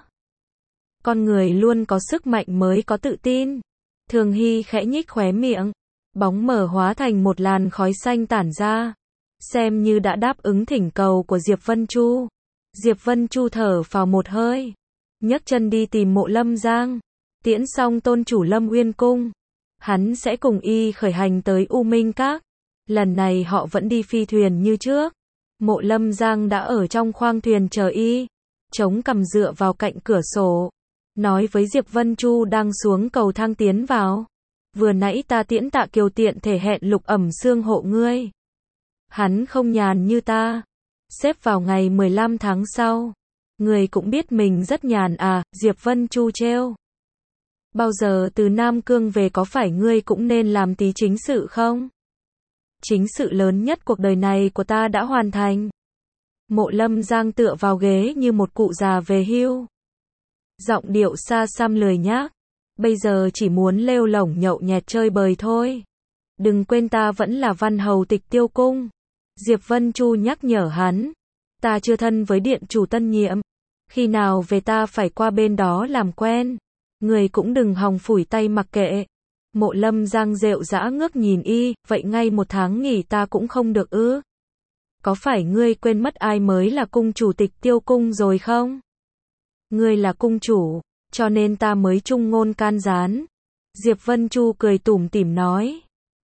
Con người luôn có sức mạnh mới có tự tin. Thường Hy khẽ nhích khóe miệng. Bóng mờ hóa thành một làn khói xanh tản ra. Xem như đã đáp ứng thỉnh cầu của Diệp Vân Chu. Diệp Vân Chu thở phào một hơi. Nhấc chân đi tìm Mộ Lâm Giang. Tiễn xong tôn chủ Lâm Uyên Cung. Hắn sẽ cùng y khởi hành tới U Minh Các. Lần này họ vẫn đi phi thuyền như trước. Mộ Lâm Giang đã ở trong khoang thuyền chờ y. Chống cằm dựa vào cạnh cửa sổ. Nói với Diệp Vân Chu đang xuống cầu thang tiến vào. Vừa nãy ta tiễn Tạ Kiều tiện thể hẹn Lục Ẩm Xương hộ ngươi. Hắn không nhàn như ta. Xếp vào ngày 15 tháng sau. Người cũng biết mình rất nhàn à, Diệp Vân Chu trêu. Bao giờ từ Nam Cương về có phải ngươi cũng nên làm tí chính sự không? Chính sự lớn nhất cuộc đời này của ta đã hoàn thành. Mộ Lâm Giang tựa vào ghế như một cụ già về hưu. Giọng điệu xa xăm lười nhác. Bây giờ chỉ muốn lêu lổng nhậu nhẹt chơi bời thôi. Đừng quên ta vẫn là văn hầu Tịch Tiêu Cung. Diệp Vân Chu nhắc nhở hắn. Ta chưa thân với điện chủ tân nhiệm. Khi nào về ta phải qua bên đó làm quen. Người cũng đừng hòng phủi tay mặc kệ. Mộ Lâm Giang rệu rã ngước nhìn y. Vậy ngay 1 tháng nghỉ ta cũng không được ư? Có phải ngươi quên mất ai mới là cung chủ Tịch Tiêu Cung rồi không? Ngươi là cung chủ, cho nên ta mới trung ngôn can gián. Diệp Vân Chu cười tủm tỉm nói.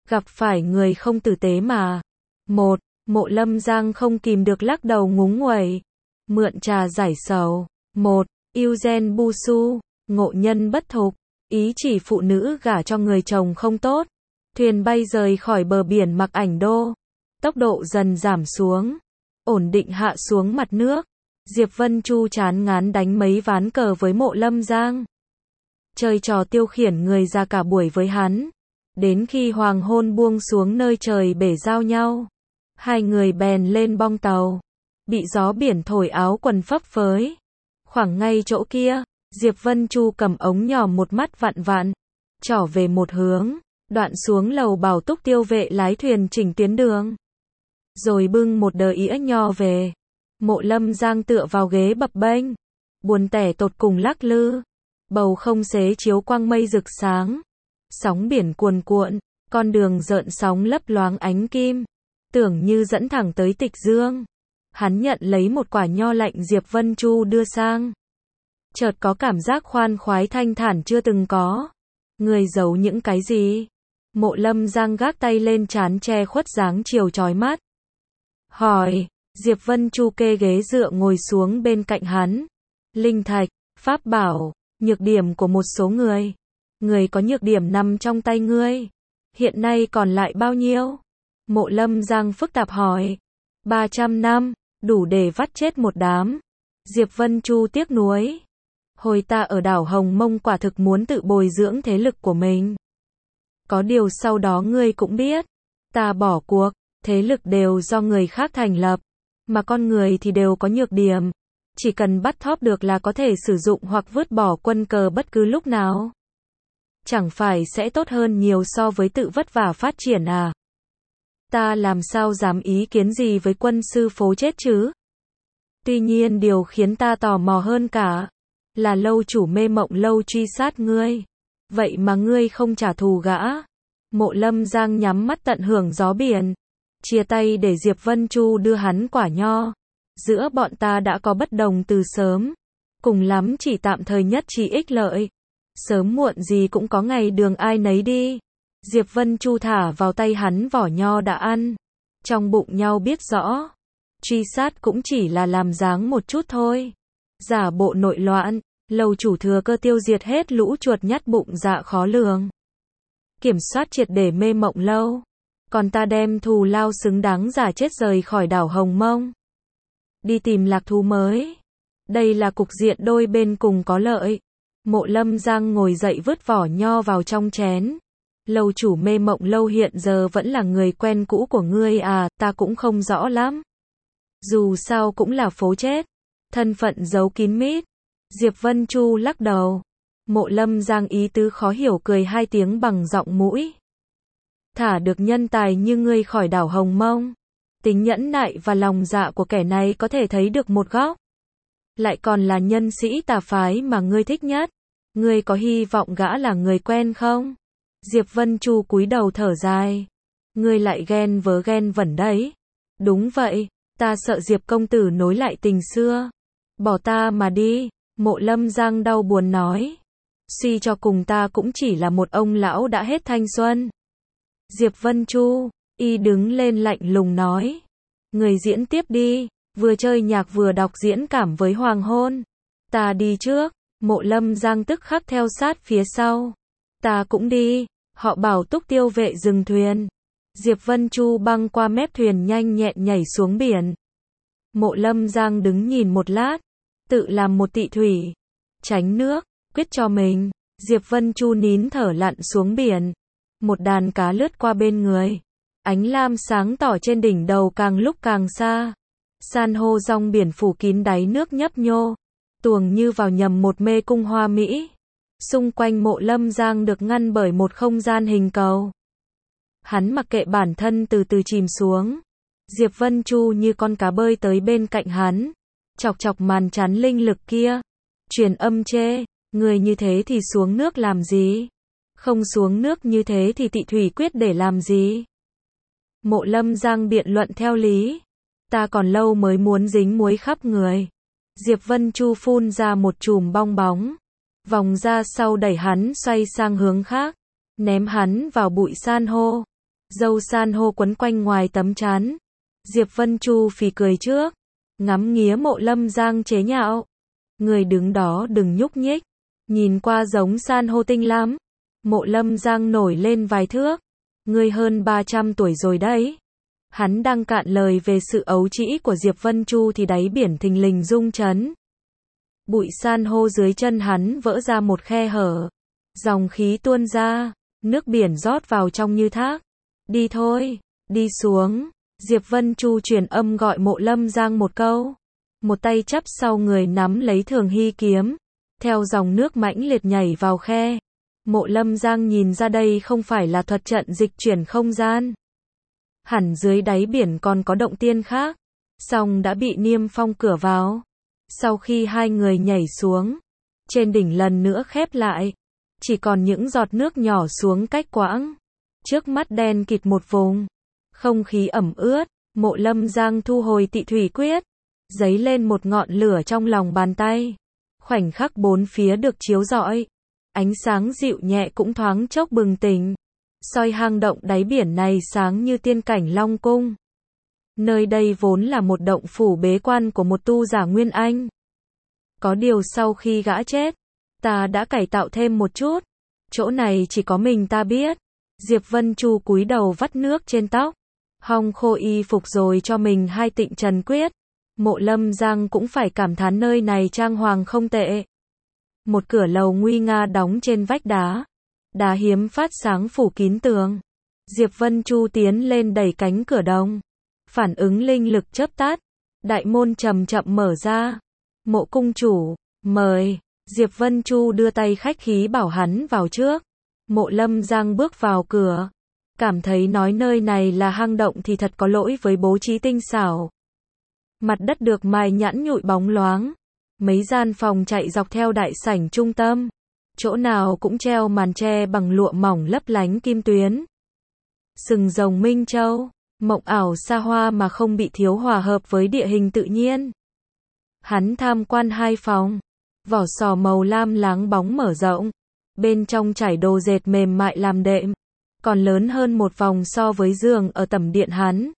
Gặp phải người không tử tế mà. Một, Mộ Lâm Giang không kìm được lắc đầu ngúng nguẩy. Mượn trà giải sầu. Một, Eugene Busu, ngộ nhân bất thục, ý chỉ phụ nữ gả cho người chồng không tốt. Thuyền bay rời khỏi bờ biển Mặc Ảnh Đô. Tốc độ dần giảm xuống, ổn định hạ xuống mặt nước. Diệp Vân Chu chán ngán đánh mấy ván cờ với Mộ Lâm Giang. Chơi trò tiêu khiển người ra cả buổi với hắn. Đến khi hoàng hôn buông xuống nơi trời bể giao nhau, hai người bèn lên bong tàu. Bị gió biển thổi áo quần phấp phới. Khoảng ngay chỗ kia, Diệp Vân Chu cầm ống nhòm một mắt vặn vặn, trỏ về một hướng, đoạn xuống lầu bảo Túc Tiêu Vệ lái thuyền chỉnh tuyến đường. Rồi bưng một đờ ĩa nho về. Mộ Lâm Giang tựa vào ghế bập bênh, buồn tẻ tột cùng lắc lư. Bầu không xế chiếu quang mây rực sáng. Sóng biển cuồn cuộn, con đường rợn sóng lấp loáng ánh kim, tưởng như dẫn thẳng tới Tịch Dương. Hắn nhận lấy một quả nho lạnh Diệp Vân Chu đưa sang. Chợt có cảm giác khoan khoái thanh thản chưa từng có. Người giấu những cái gì? Mộ Lâm Giang gác tay lên trán che khuất dáng chiều chói mắt. Hỏi. Diệp Vân Chu kê ghế dựa ngồi xuống bên cạnh hắn. Linh thạch, pháp bảo, nhược điểm của một số người. Người có nhược điểm nằm trong tay ngươi. Hiện nay còn lại bao nhiêu? Mộ Lâm Giang phức tạp hỏi. 300 năm, đủ để vắt chết một đám. Diệp Vân Chu tiếc nuối. Hồi ta ở đảo Hồng Mông quả thực muốn tự bồi dưỡng thế lực của mình. Có điều sau đó ngươi cũng biết. Ta bỏ cuộc, thế lực đều do người khác thành lập. Mà con người thì đều có nhược điểm. Chỉ cần bắt thóp được là có thể sử dụng hoặc vứt bỏ quân cờ bất cứ lúc nào. Chẳng phải sẽ tốt hơn nhiều so với tự vất vả phát triển à? Ta làm sao dám ý kiến gì với quân sư phố chết chứ? Tuy nhiên điều khiến ta tò mò hơn cả là lâu chủ Mê Mộng Lâu truy sát ngươi. Vậy mà ngươi không trả thù gã. Mộ Lâm Giang nhắm mắt tận hưởng gió biển. Chia tay để Diệp Vân Chu đưa hắn quả nho. Giữa bọn ta đã có bất đồng từ sớm. Cùng lắm chỉ tạm thời nhất trí ích lợi. Sớm muộn gì cũng có ngày đường ai nấy đi. Diệp Vân Chu thả vào tay hắn vỏ nho đã ăn. Trong bụng nhau biết rõ. Truy sát cũng chỉ là làm dáng một chút thôi. Giả bộ nội loạn. Lâu chủ thừa cơ tiêu diệt hết lũ chuột nhắt bụng dạ khó lường. Kiểm soát triệt để Mê Mộng Lâu. Còn ta đem thù lao xứng đáng giả chết rời khỏi đảo Hồng Mông. Đi tìm lạc thú mới. Đây là cục diện đôi bên cùng có lợi. Mộ Lâm Giang ngồi dậy vứt vỏ nho vào trong chén. Lâu chủ Mê Mộng Lâu hiện giờ vẫn là người quen cũ của ngươi à, ta cũng không rõ lắm. Dù sao cũng là phố chết. Thân phận giấu kín mít. Diệp Vân Chu lắc đầu. Mộ Lâm Giang ý tứ khó hiểu cười hai tiếng bằng giọng mũi. Thả được nhân tài như ngươi khỏi đảo Hồng Mông. Tính nhẫn nại và lòng dạ của kẻ này có thể thấy được một góc. Lại còn là nhân sĩ tà phái mà ngươi thích nhất. Ngươi có hy vọng gã là người quen không? Diệp Vân Chu cúi đầu thở dài. Ngươi lại ghen vớ ghen vẩn đấy. Đúng vậy, ta sợ Diệp công tử nối lại tình xưa. Bỏ ta mà đi. Mộ Lâm Giang đau buồn nói. Suy cho cùng ta cũng chỉ là một ông lão đã hết thanh xuân. Diệp Vân Chu, y đứng lên lạnh lùng nói. Người diễn tiếp đi, vừa chơi nhạc vừa đọc diễn cảm với hoàng hôn. Ta đi trước. Mộ Lâm Giang tức khắc theo sát phía sau. Ta cũng đi. Họ bảo Túc Tiêu Vệ dừng thuyền. Diệp Vân Chu băng qua mép thuyền nhanh nhẹn nhảy xuống biển. Mộ Lâm Giang đứng nhìn một lát. Tự làm một tị thủy. Tránh nước, quyết cho mình. Diệp Vân Chu nín thở lặn xuống biển. Một đàn cá lướt qua bên người. Ánh lam sáng tỏ trên đỉnh đầu càng lúc càng xa. San hô rong biển phủ kín đáy nước nhấp nhô. Tuồng như vào nhầm một mê cung hoa mỹ. Xung quanh Mộ Lâm Giang được ngăn bởi một không gian hình cầu. Hắn mặc kệ bản thân từ từ chìm xuống. Diệp Vân Chu như con cá bơi tới bên cạnh hắn. Chọc chọc màn chắn linh lực kia. Truyền âm chê. Người như thế thì xuống nước làm gì? Không xuống nước như thế thì tị thủy quyết để làm gì? Mộ Lâm Giang biện luận theo lý. Ta còn lâu mới muốn dính muối khắp người. Diệp Vân Chu phun ra một chùm bong bóng. Vòng ra sau đẩy hắn xoay sang hướng khác. Ném hắn vào bụi san hô. Dâu san hô quấn quanh ngoài tấm chắn. Diệp Vân Chu phì cười trước, ngắm nghía Mộ Lâm Giang chế nhạo. Người đứng đó đừng nhúc nhích, nhìn qua giống san hô tinh lắm. Mộ Lâm Giang nổi lên vài thước. Ngươi hơn 300 tuổi rồi đấy. Hắn đang cạn lời về sự ấu trĩ của Diệp Vân Chu thì đáy biển thình lình rung chấn. Bụi san hô dưới chân hắn vỡ ra một khe hở. Dòng khí tuôn ra, nước biển rót vào trong như thác. Đi thôi, đi xuống. Diệp Vân Chu truyền âm gọi Mộ Lâm Giang một câu. Một tay chắp sau người nắm lấy Thường Hy kiếm. Theo dòng nước mãnh liệt nhảy vào khe. Mộ Lâm Giang nhìn ra đây không phải là thuật trận dịch chuyển không gian. Hẳn dưới đáy biển còn có động tiên khác. Song đã bị niêm phong cửa vào. Sau khi hai người nhảy xuống, trên đỉnh lần nữa khép lại. Chỉ còn những giọt nước nhỏ xuống cách quãng. Trước mắt đen kịt một vùng. Không khí ẩm ướt. Mộ Lâm Giang thu hồi Tị Thủy Quyết. Giấy lên một ngọn lửa trong lòng bàn tay. Khoảnh khắc bốn phía được chiếu rọi. Ánh sáng dịu nhẹ cũng thoáng chốc bừng tỉnh. Soi hang động đáy biển này sáng như tiên cảnh Long Cung. Nơi đây vốn là một động phủ bế quan của một tu giả Nguyên Anh. Có điều sau khi gã chết, ta đã cải tạo thêm một chút. Chỗ này chỉ có mình ta biết. Diệp Vân Chu cúi đầu vắt nước trên tóc. Hong khô y phục rồi cho mình hai tịnh trần quyết. Mộ Lâm Giang cũng phải cảm thán nơi này trang hoàng không tệ. Một cửa lầu nguy nga đóng trên vách đá. Đá hiếm phát sáng phủ kín tường. Diệp Vân Chu tiến lên đẩy cánh cửa đồng. Phản ứng linh lực chớp tắt. Đại môn chậm chậm mở ra. Mộ cung chủ, mời. Diệp Vân Chu đưa tay khách khí bảo hắn vào trước. Mộ Lâm Giang bước vào cửa. Cảm thấy nói nơi này là hang động thì thật có lỗi với bố trí tinh xảo. Mặt đất được mài nhẵn nhụi bóng loáng. Mấy gian phòng chạy dọc theo đại sảnh trung tâm. Chỗ nào cũng treo màn tre bằng lụa mỏng lấp lánh kim tuyến. Sừng rồng Minh Châu, mộng ảo xa hoa mà không bị thiếu hòa hợp với địa hình tự nhiên. Hắn tham quan hai phòng. Vỏ sò màu lam láng bóng mở rộng. Bên trong trải đồ dệt mềm mại làm đệm. Còn lớn hơn một vòng so với giường ở tẩm điện hắn.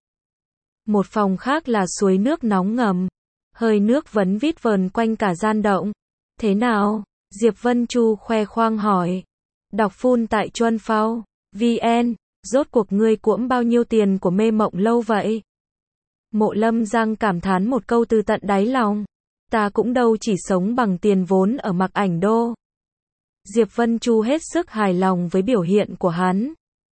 Một phòng khác là suối nước nóng ngầm. Hơi nước vấn vít vờn quanh cả gian động. Thế nào? Diệp Vân Chu khoe khoang hỏi. Đọc phun tại Chuân Phao VN. Rốt cuộc ngươi cuỗm bao nhiêu tiền của mê mộng lâu vậy? Mộ Lâm Giang cảm thán một câu từ tận đáy lòng. Ta cũng đâu chỉ sống bằng tiền vốn ở Mặc Ảnh Đô. Diệp Vân Chu hết sức hài lòng với biểu hiện của hắn.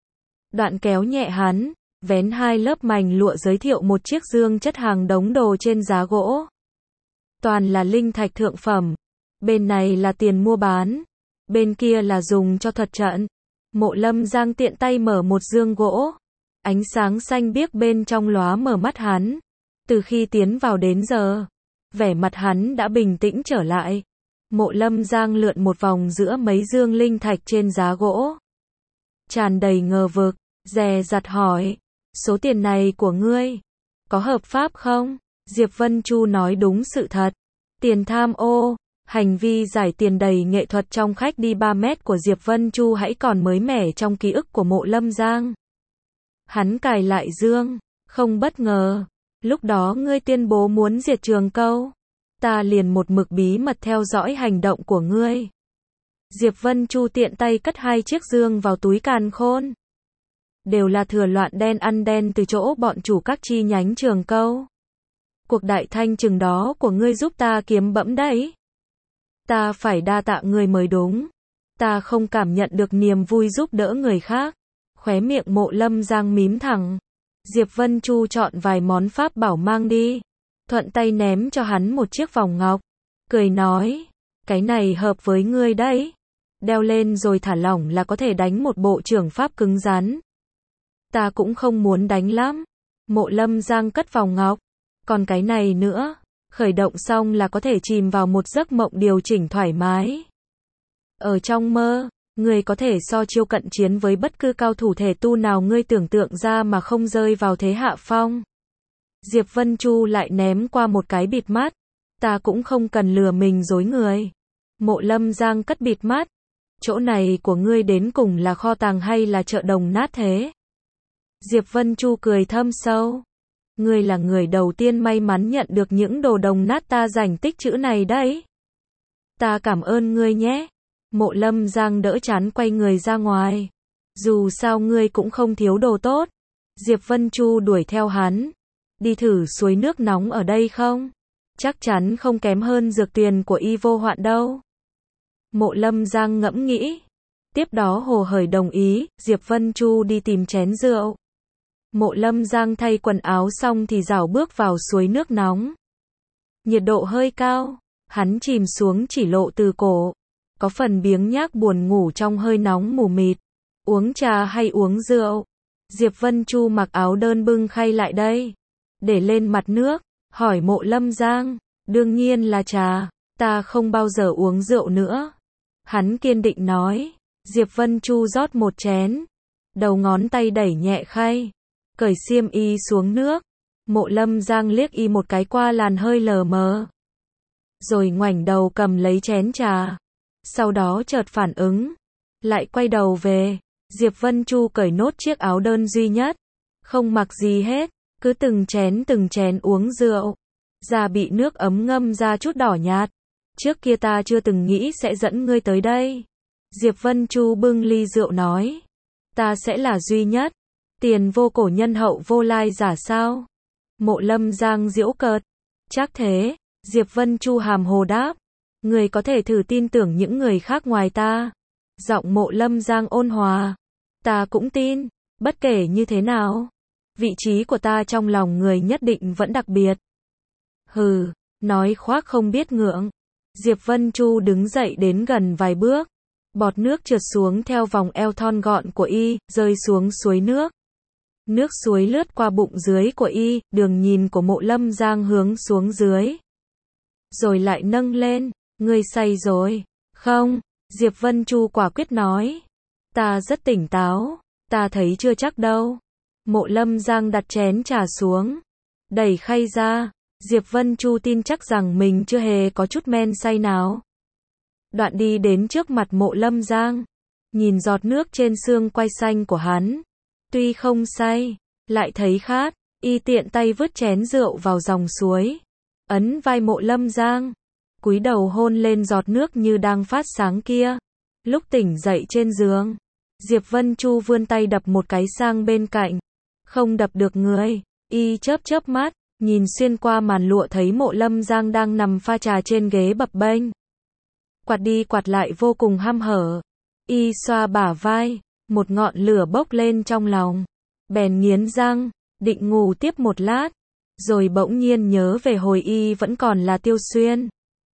Đoạn kéo nhẹ hắn, vén hai lớp mành lụa giới thiệu một chiếc dương chất hàng đống đồ trên giá gỗ. Toàn là linh thạch thượng phẩm. Bên này là tiền mua bán. Bên kia là dùng cho thuật trận. Mộ Lâm Giang tiện tay mở một dương gỗ. Ánh sáng xanh biếc bên trong lóa mở mắt hắn. Từ khi tiến vào đến giờ, vẻ mặt hắn đã bình tĩnh trở lại. Mộ Lâm Giang lượn một vòng giữa mấy dương linh thạch trên giá gỗ. Tràn đầy ngờ vực, dè dặt hỏi. Số tiền này của ngươi, có hợp pháp không? Diệp Vân Chu nói đúng sự thật. Tiền tham ô, hành vi giải tiền đầy nghệ thuật trong khách đi 3 mét của Diệp Vân Chu hãy còn mới mẻ trong ký ức của Mộ Lâm Giang. Hắn cài lại dương, không bất ngờ. Lúc đó ngươi tuyên bố muốn diệt Trường Câu. Ta liền một mực bí mật theo dõi hành động của ngươi. Diệp Vân Chu tiện tay cất hai chiếc dương vào túi càn khôn. Đều là thừa loạn đen ăn đen từ chỗ bọn chủ các chi nhánh Trường Câu. Cuộc đại thanh trừng đó của ngươi giúp ta kiếm bẫm đấy. Ta phải đa tạ ngươi mới đúng. Ta không cảm nhận được niềm vui giúp đỡ người khác. Khóe miệng Mộ Lâm Giang mím thẳng. Diệp Vân Chu chọn vài món pháp bảo mang đi. Thuận tay ném cho hắn một chiếc vòng ngọc. Cười nói, cái này hợp với ngươi đấy. Đeo lên rồi thả lỏng là có thể đánh một bộ trưởng pháp cứng rắn. Ta cũng không muốn đánh lắm. Mộ Lâm Giang cất vòng ngọc. Còn cái này nữa, khởi động xong là có thể chìm vào một giấc mộng điều chỉnh thoải mái. Ở trong mơ, ngươi có thể so chiêu cận chiến với bất cứ cao thủ thể tu nào ngươi tưởng tượng ra mà không rơi vào thế hạ phong. Diệp Vân Chu lại ném qua một cái bịt mắt. Ta cũng không cần lừa mình dối người. Mộ Lâm Giang cất bịt mắt. Chỗ này của ngươi đến cùng là kho tàng hay là chợ đồng nát thế? Diệp Vân Chu cười thâm sâu. Ngươi là người đầu tiên may mắn nhận được những đồ đồng nát ta dành tích trữ này đấy. Ta cảm ơn ngươi nhé. Mộ Lâm Giang đỡ chán quay người ra ngoài. Dù sao ngươi cũng không thiếu đồ tốt. Diệp Vân Chu đuổi theo hắn. Đi thử suối nước nóng ở đây không? Chắc chắn không kém hơn dược tuyền của y vô hoạn đâu. Mộ Lâm Giang ngẫm nghĩ. Tiếp đó hồ hởi đồng ý, Diệp Vân Chu đi tìm chén rượu. Mộ Lâm Giang thay quần áo xong thì rảo bước vào suối nước nóng. Nhiệt độ hơi cao, hắn chìm xuống chỉ lộ từ cổ. Có phần biếng nhác buồn ngủ trong hơi nóng mù mịt. Uống trà hay uống rượu? Diệp Vân Chu mặc áo đơn bưng khay lại đây. Để lên mặt nước, hỏi Mộ Lâm Giang. Đương nhiên là trà, ta không bao giờ uống rượu nữa. Hắn kiên định nói. Diệp Vân Chu rót một chén. Đầu ngón tay đẩy nhẹ khay. Cởi xiêm y xuống nước. Mộ Lâm Giang liếc y một cái qua làn hơi lờ mờ. Rồi ngoảnh đầu cầm lấy chén trà. Sau đó chợt phản ứng. Lại quay đầu về. Diệp Vân Chu cởi nốt chiếc áo đơn duy nhất. Không mặc gì hết. Cứ từng chén uống rượu. Da bị nước ấm ngâm ra chút đỏ nhạt. Trước kia ta chưa từng nghĩ sẽ dẫn ngươi tới đây. Diệp Vân Chu bưng ly rượu nói. Ta sẽ là duy nhất. Tiền vô cổ nhân hậu vô lai giả sao? Mộ Lâm Giang giễu cợt. Chắc thế. Diệp Vân Chu hàm hồ đáp. Người có thể thử tin tưởng những người khác ngoài ta. Giọng Mộ Lâm Giang ôn hòa. Ta cũng tin. Bất kể như thế nào. Vị trí của ta trong lòng người nhất định vẫn đặc biệt. Hừ. Nói khoác không biết ngượng. Diệp Vân Chu đứng dậy đến gần vài bước. Bọt nước trượt xuống theo vòng eo thon gọn của y, rơi xuống suối nước. Nước suối lướt qua bụng dưới của y, đường nhìn của Mộ Lâm Giang hướng xuống dưới. Rồi lại nâng lên. Ngươi say rồi. Không. Diệp Vân Chu quả quyết nói. Ta rất tỉnh táo. Ta thấy chưa chắc đâu. Mộ Lâm Giang đặt chén trà xuống. Đẩy khay ra. Diệp Vân Chu tin chắc rằng mình chưa hề có chút men say nào. Đoạn đi đến trước mặt Mộ Lâm Giang. Nhìn giọt nước trên xương quai xanh của hắn. Tuy không say, lại thấy khát. Y tiện tay vứt chén rượu vào dòng suối. Ấn vai Mộ Lâm Giang. Cúi đầu hôn lên giọt nước như đang phát sáng kia. Lúc tỉnh dậy trên giường. Diệp Vân Chu vươn tay đập một cái sang bên cạnh. Không đập được người. Y chớp mắt. Nhìn xuyên qua màn lụa thấy Mộ Lâm Giang đang nằm pha trà trên ghế bập bênh. Quạt đi quạt lại vô cùng hăm hở. Y xoa bả vai. Một ngọn lửa bốc lên trong lòng. Bèn nghiến răng. Định ngủ tiếp một lát. Rồi bỗng nhiên nhớ về hồi y vẫn còn là Tiêu Xuyên.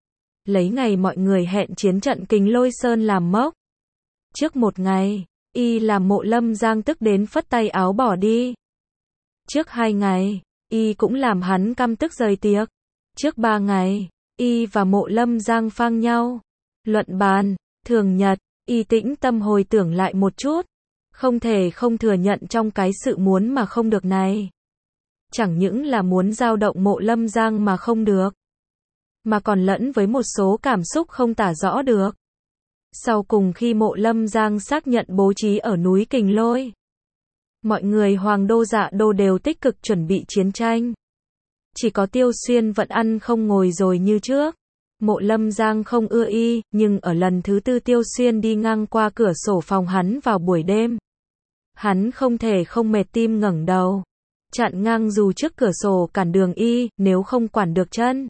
Lấy ngày mọi người hẹn chiến trận Kình Lôi Sơn làm mốc. Trước một ngày, y làm Mộ Lâm Giang tức đến phất tay áo bỏ đi. Trước 2 ngày, y cũng làm hắn căm tức rời tiệc. Trước 3 ngày, y và Mộ Lâm Giang phang nhau. Luận bàn, thường nhật, y tĩnh tâm hồi tưởng lại một chút. Không thể không thừa nhận trong cái sự muốn mà không được này. Chẳng những là muốn dao động Mộ Lâm Giang mà không được. Mà còn lẫn với một số cảm xúc không tả rõ được. Sau cùng khi Mộ Lâm Giang xác nhận bố trí ở núi Kình Lôi. Mọi người Hoàng Đô Dạ Đô đều tích cực chuẩn bị chiến tranh. Chỉ có Tiêu Xuyên vẫn ăn không ngồi rồi như trước. Mộ Lâm Giang không ưa y, nhưng ở lần thứ 4 Tiêu Xuyên đi ngang qua cửa sổ phòng hắn vào buổi đêm. Hắn không thể không mệt tim ngẩng đầu. Chặn ngang dù trước cửa sổ cản đường y, nếu không quản được chân.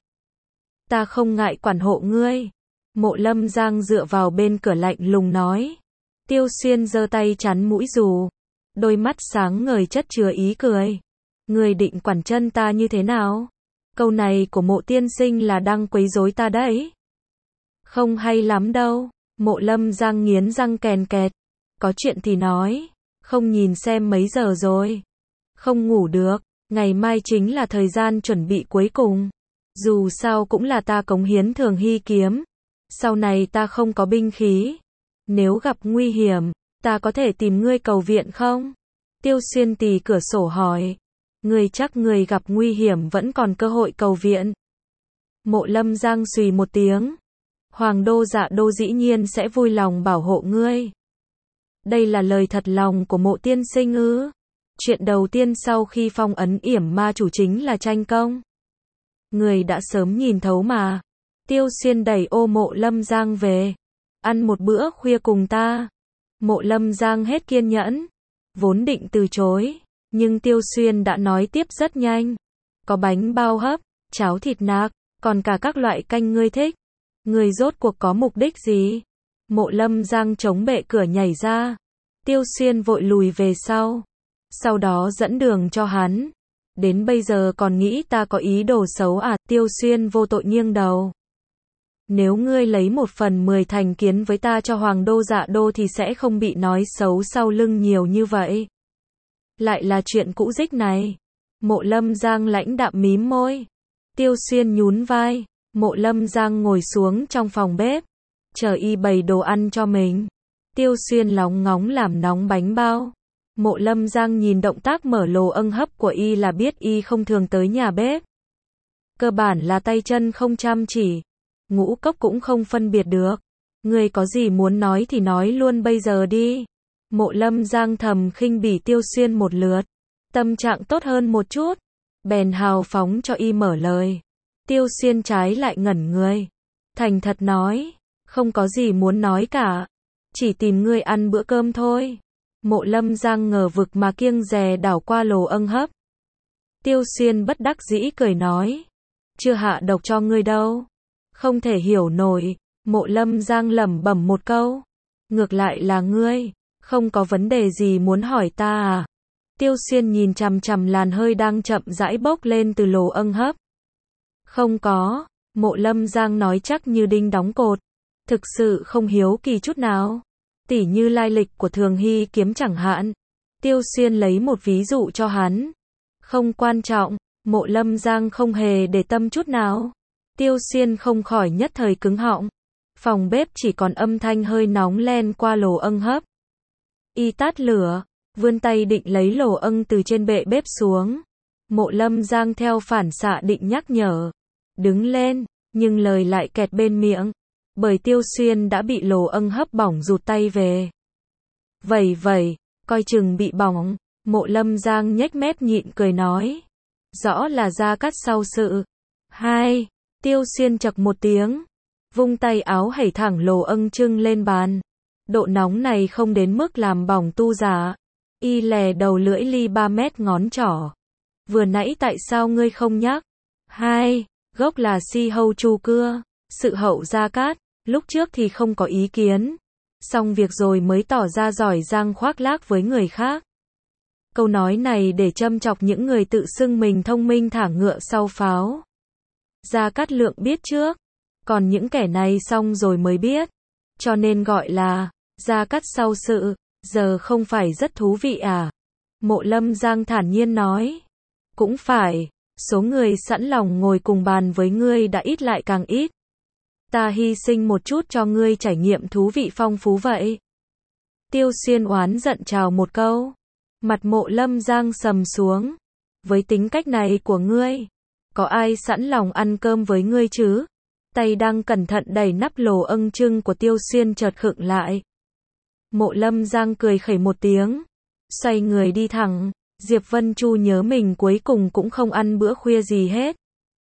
Ta không ngại quản hộ ngươi. Mộ Lâm Giang dựa vào bên cửa lạnh lùng nói. Tiêu Xuyên giơ tay chắn mũi dù. Đôi mắt sáng ngời chất chứa ý cười. Ngươi định quản chân ta như thế nào? Câu này của Mộ tiên sinh là đang quấy rối ta đấy. Không hay lắm đâu. Mộ Lâm Giang nghiến răng kèn kẹt. Có chuyện thì nói. Không nhìn xem mấy giờ rồi. Không ngủ được. Ngày mai chính là thời gian chuẩn bị cuối cùng. Dù sao cũng là ta cống hiến Thường Hy kiếm. Sau này ta không có binh khí. Nếu gặp nguy hiểm, ta có thể tìm ngươi cầu viện không? Tiêu Xuyên tì cửa sổ hỏi. Ngươi chắc ngươi gặp nguy hiểm vẫn còn cơ hội cầu viện. Mộ Lâm Giang xùy một tiếng. Hoàng Đô Dạ Đô dĩ nhiên sẽ vui lòng bảo hộ ngươi. Đây là lời thật lòng của Mộ tiên sinh ư? Chuyện đầu tiên sau khi phong ấn yểm ma chủ chính là tranh công. Người đã sớm nhìn thấu mà. Tiêu Xuyên đẩy ô Mộ Lâm Giang về. Ăn một bữa khuya cùng ta. Mộ Lâm Giang hết kiên nhẫn. Vốn định từ chối. Nhưng Tiêu Xuyên đã nói tiếp rất nhanh. Có bánh bao hấp, cháo thịt nạc, còn cả các loại canh ngươi thích. Ngươi rốt cuộc có mục đích gì? Mộ Lâm Giang chống bệ cửa nhảy ra. Tiêu Xuyên vội lùi về sau. Sau đó dẫn đường cho hắn. Đến bây giờ còn nghĩ ta có ý đồ xấu à? Tiêu Xuyên vô tội nghiêng đầu. Nếu ngươi lấy 1/10 thành kiến với ta cho Hoàng Đô Dạ Đô thì sẽ không bị nói xấu sau lưng nhiều như vậy. Lại là chuyện cũ dích này. Mộ Lâm Giang lãnh đạm mím môi. Tiêu Xuyên nhún vai. Mộ Lâm Giang ngồi xuống trong phòng bếp. Chờ y bày đồ ăn cho mình. Tiêu Xuyên lóng ngóng làm nóng bánh bao. Mộ Lâm Giang nhìn động tác mở lồ âng hấp của y là biết y không thường tới nhà bếp. Cơ bản là tay chân không chăm chỉ. Ngũ cốc cũng không phân biệt được. Ngươi có gì muốn nói thì nói luôn bây giờ đi. Mộ Lâm Giang thầm khinh bỉ Tiêu Xuyên một lượt. Tâm trạng tốt hơn một chút. Bèn hào phóng cho y mở lời. Tiêu Xuyên trái lại ngẩn người. Thành thật nói. Không có gì muốn nói cả. Chỉ tìm ngươi ăn bữa cơm thôi. Mộ Lâm Giang ngờ vực mà kiêng dè đảo qua lồ âng hấp. Tiêu Xuyên bất đắc dĩ cười nói. Chưa hạ độc cho ngươi đâu. Không thể hiểu nổi. Mộ Lâm Giang lẩm bẩm một câu. Ngược lại là ngươi. Không có vấn đề gì muốn hỏi ta à? Tiêu Xuyên nhìn chằm chằm làn hơi đang chậm rãi bốc lên từ lồ âng hấp. Không có. Mộ Lâm Giang nói chắc như đinh đóng cột. Thực sự không hiếu kỳ chút nào. Tỉ như lai lịch của Thường Hy kiếm chẳng hạn. Tiêu Xuyên lấy một ví dụ cho hắn. Không quan trọng. Mộ Lâm Giang không hề để tâm chút nào. Tiêu Xuyên không khỏi nhất thời cứng họng. Phòng bếp chỉ còn âm thanh hơi nóng len qua lồ âng hấp. Y tắt lửa, vươn tay định lấy lồ âng từ trên bệ bếp xuống. Mộ Lâm Giang theo phản xạ định nhắc nhở. Đứng lên, nhưng lời lại kẹt bên miệng. Bởi Tiêu Xuyên đã bị lồ âng hấp bỏng rụt tay về. Vậy, coi chừng bị bỏng. Mộ Lâm Giang nhếch mép nhịn cười nói. Rõ là Gia Cát sau sự. Hai, Tiêu Xuyên chậc một tiếng. Vung tay áo hẩy thẳng lồ âng trưng lên bàn. Độ nóng này không đến mức làm bỏng tu giả. Y lè đầu lưỡi ly 3 mét ngón trỏ. Vừa nãy tại sao ngươi không nhắc? Hai, gốc là si hâu chu cưa. Sự hậu Gia Cát, lúc trước thì không có ý kiến. Xong việc rồi mới tỏ ra giỏi giang khoác lác với người khác. Câu nói này để châm chọc những người tự xưng mình thông minh thả ngựa sau pháo. Gia Cát Lượng biết trước. Còn những kẻ này xong rồi mới biết. Cho nên gọi là Gia Cát sau sự. Giờ không phải rất thú vị à? Mộ Lâm Giang thản nhiên nói. Cũng phải. Số người sẵn lòng ngồi cùng bàn với ngươi đã ít lại càng ít. Ta hy sinh một chút cho ngươi trải nghiệm thú vị phong phú vậy. Tiêu Xuyên oán giận chào một câu. Mặt Mộ Lâm Giang sầm xuống. Với tính cách này của ngươi, có ai sẵn lòng ăn cơm với ngươi chứ? Tay đang cẩn thận đẩy nắp lồ âng trưng của Tiêu Xuyên chợt khựng lại. Mộ Lâm Giang cười khẩy một tiếng. Xoay người đi thẳng. Diệp Vân Chu nhớ mình cuối cùng cũng không ăn bữa khuya gì hết.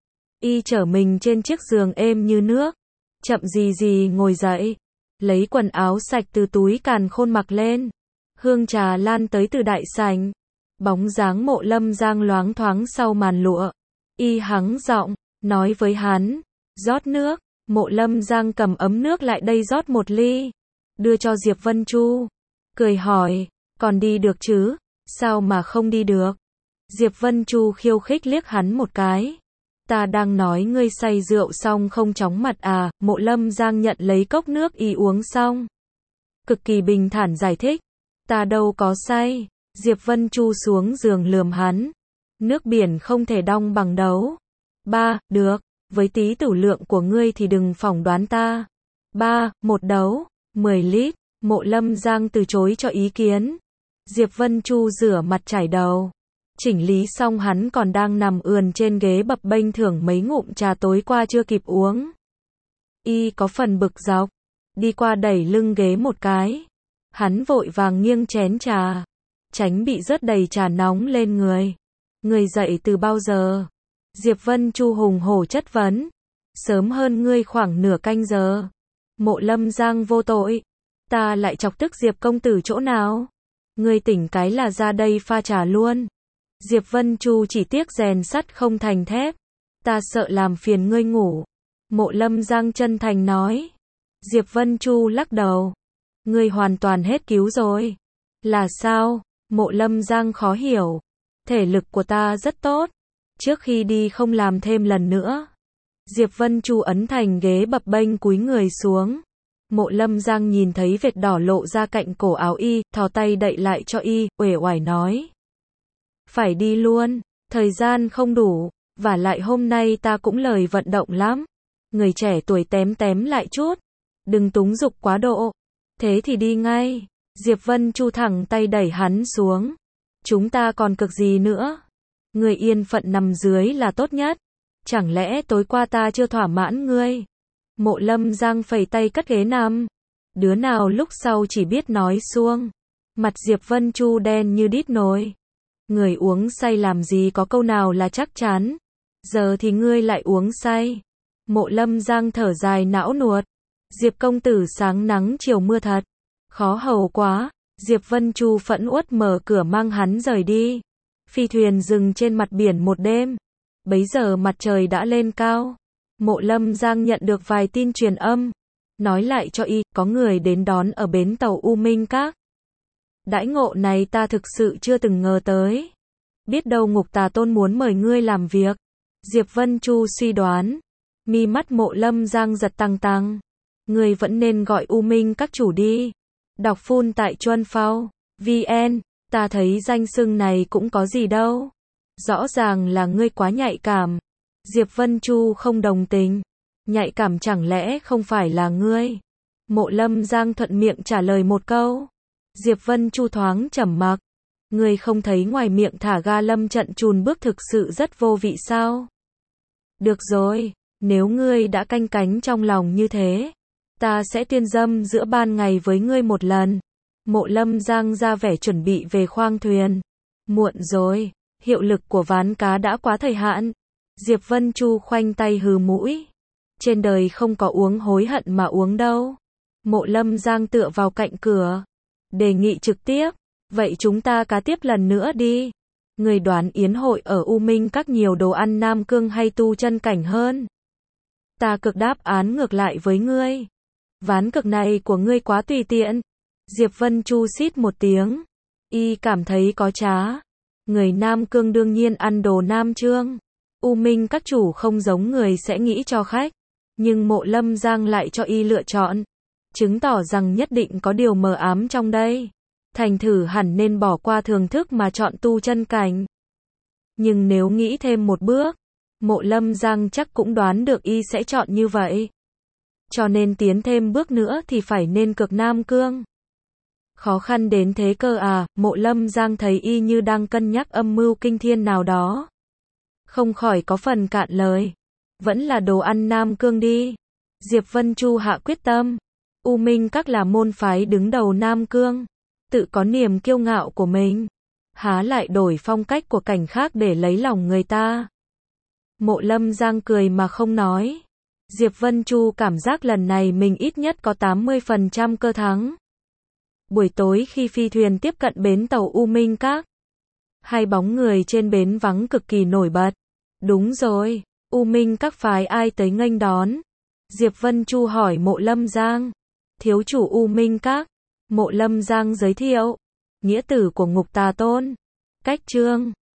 Y chở mình trên chiếc giường êm như nước. Chậm gì ngồi dậy. Lấy quần áo sạch từ túi càn khôn mặc lên. Hương trà lan tới từ đại sảnh. Bóng dáng Mộ Lâm Giang loáng thoáng sau màn lụa. Y hắng giọng, nói với hắn. Rót nước. Mộ Lâm Giang cầm ấm nước lại đây rót một ly. Đưa cho Diệp Vân Chu. Cười hỏi, còn đi được chứ? Sao mà không đi được? Diệp Vân Chu khiêu khích liếc hắn một cái. Ta đang nói ngươi say rượu xong không chóng mặt à? Mộ Lâm Giang nhận lấy cốc nước y uống xong. Cực kỳ bình thản giải thích. Ta đâu có say. Diệp Vân Chu xuống giường lườm hắn. Nước biển không thể đong bằng đấu. Ba, được. Với tí tửu lượng của ngươi thì đừng phỏng đoán ta. Ba, một đấu, 10 lít. Mộ Lâm Giang từ chối cho ý kiến. Diệp Vân Chu rửa mặt chải đầu. Chỉnh lý xong hắn còn đang nằm ườn trên ghế bập bênh thưởng mấy ngụm trà tối qua chưa kịp uống. Y có phần bực dọc. Đi qua đẩy lưng ghế một cái. Hắn vội vàng nghiêng chén trà. tránh bị rớt đầy trà nóng lên người. Người dậy từ bao giờ? Diệp Vân Chu hùng hổ chất vấn. Sớm hơn ngươi khoảng nửa canh giờ. Mộ Lâm Giang vô tội. Ta lại chọc tức Diệp công tử chỗ nào? Ngươi tỉnh cái là ra đây pha trà luôn. Diệp Vân Chu chỉ tiếc rèn sắt không thành thép. Ta sợ làm phiền ngươi ngủ. Mộ Lâm Giang chân thành nói. Diệp Vân Chu lắc đầu. Ngươi hoàn toàn hết cứu rồi. Là sao? Mộ Lâm Giang khó hiểu. Thể lực của ta rất tốt. Trước khi đi không làm thêm lần nữa. Diệp Vân Chu ấn thành ghế bập bênh cúi người xuống. Mộ Lâm Giang nhìn thấy vệt đỏ lộ ra cạnh cổ áo y, thò tay đậy lại cho y, uể oải nói. Phải đi luôn, thời gian không đủ, vả lại hôm nay ta cũng lời vận động lắm. Người trẻ tuổi tém tém lại chút, đừng túng dục quá độ. Thế thì đi ngay. Diệp Vân Chu thẳng tay đẩy hắn xuống. Chúng ta còn cực gì nữa? Người yên phận nằm dưới là tốt nhất. Chẳng lẽ tối qua ta chưa thỏa mãn ngươi? Mộ Lâm Giang phẩy tay cất ghế nằm. Đứa nào lúc sau chỉ biết nói suông. Mặt Diệp Vân Chu đen như đít nồi. Người uống say làm gì có câu nào là chắc chắn. Giờ thì ngươi lại uống say. Mộ Lâm Giang thở dài não nuột. Diệp công tử sáng nắng chiều mưa thật. Khó hầu quá. Diệp Vân Chu phẫn uất mở cửa mang hắn rời đi. Phi thuyền dừng trên mặt biển một đêm. Bấy giờ mặt trời đã lên cao. Mộ Lâm Giang nhận được vài tin truyền âm. Nói lại cho y, có người đến đón ở bến tàu U Minh Các. Đãi ngộ này ta thực sự chưa từng ngờ tới. Biết đâu Ngục Tà Tôn muốn mời ngươi làm việc. Diệp Vân Chu suy đoán. Mi mắt Mộ Lâm Giang giật tăng tăng. Ngươi vẫn nên gọi U Minh Các chủ đi. Đọc phun tại Chuân Phao VN. Ta thấy danh xưng này cũng có gì đâu. Rõ ràng là ngươi quá nhạy cảm. Diệp Vân Chu không đồng tình. Nhạy cảm chẳng lẽ không phải là ngươi? Mộ Lâm Giang thuận miệng trả lời một câu. Diệp Vân Chu thoáng trầm mặc. Ngươi không thấy ngoài miệng thả ga lâm trận chùn bước thực sự rất vô vị sao? Được rồi, nếu ngươi đã canh cánh trong lòng như thế, ta sẽ tuyên dâm giữa ban ngày với ngươi một lần. Mộ Lâm Giang ra vẻ chuẩn bị về khoang thuyền. Muộn rồi, hiệu lực của ván cá đã quá thời hạn. Diệp Vân Chu khoanh tay hừ mũi. Trên đời không có uống hối hận mà uống đâu. Mộ Lâm Giang tựa vào cạnh cửa. Đề nghị trực tiếp. Vậy chúng ta cá tiếp lần nữa đi. Người đoán yến hội ở U Minh Các nhiều đồ ăn Nam Cương hay tu chân cảnh hơn? Ta cực đáp án ngược lại với ngươi. Ván cực này của ngươi quá tùy tiện. Diệp Vân Chu xít một tiếng. Y cảm thấy có trá. Người Nam Cương đương nhiên ăn đồ Nam Chương. U Minh Các chủ không giống người sẽ nghĩ cho khách. Nhưng Mộ Lâm Giang lại cho y lựa chọn. Chứng tỏ rằng nhất định có điều mờ ám trong đây. Thành thử hẳn nên bỏ qua thưởng thức mà chọn tu chân cảnh. Nhưng nếu nghĩ thêm một bước, Mộ Lâm Giang chắc cũng đoán được y sẽ chọn như vậy. Cho nên tiến thêm bước nữa thì phải nên cực Nam Cương. Khó khăn đến thế cơ à? Mộ Lâm Giang thấy y như đang cân nhắc âm mưu kinh thiên nào đó. Không khỏi có phần cạn lời. Vẫn là đồ ăn Nam Cương đi. Diệp Vân Chu hạ quyết tâm. U Minh Các là môn phái đứng đầu Nam Cương. Tự có niềm kiêu ngạo của mình. Há lại đổi phong cách của cảnh khác để lấy lòng người ta. Mộ Lâm Giang cười mà không nói. Diệp Vân Chu cảm giác lần này mình ít nhất có 80% cơ thắng. Buổi tối khi phi thuyền tiếp cận bến tàu U Minh Các, hai bóng người trên bến vắng cực kỳ nổi bật. Đúng rồi, U Minh Các phái ai tới nghênh đón? Diệp Vân Chu hỏi Mộ Lâm Giang. Thiếu chủ U Minh Các. Mộ Lâm Giang giới thiệu. Nghĩa tử của Ngục Tà Tôn. Cách chương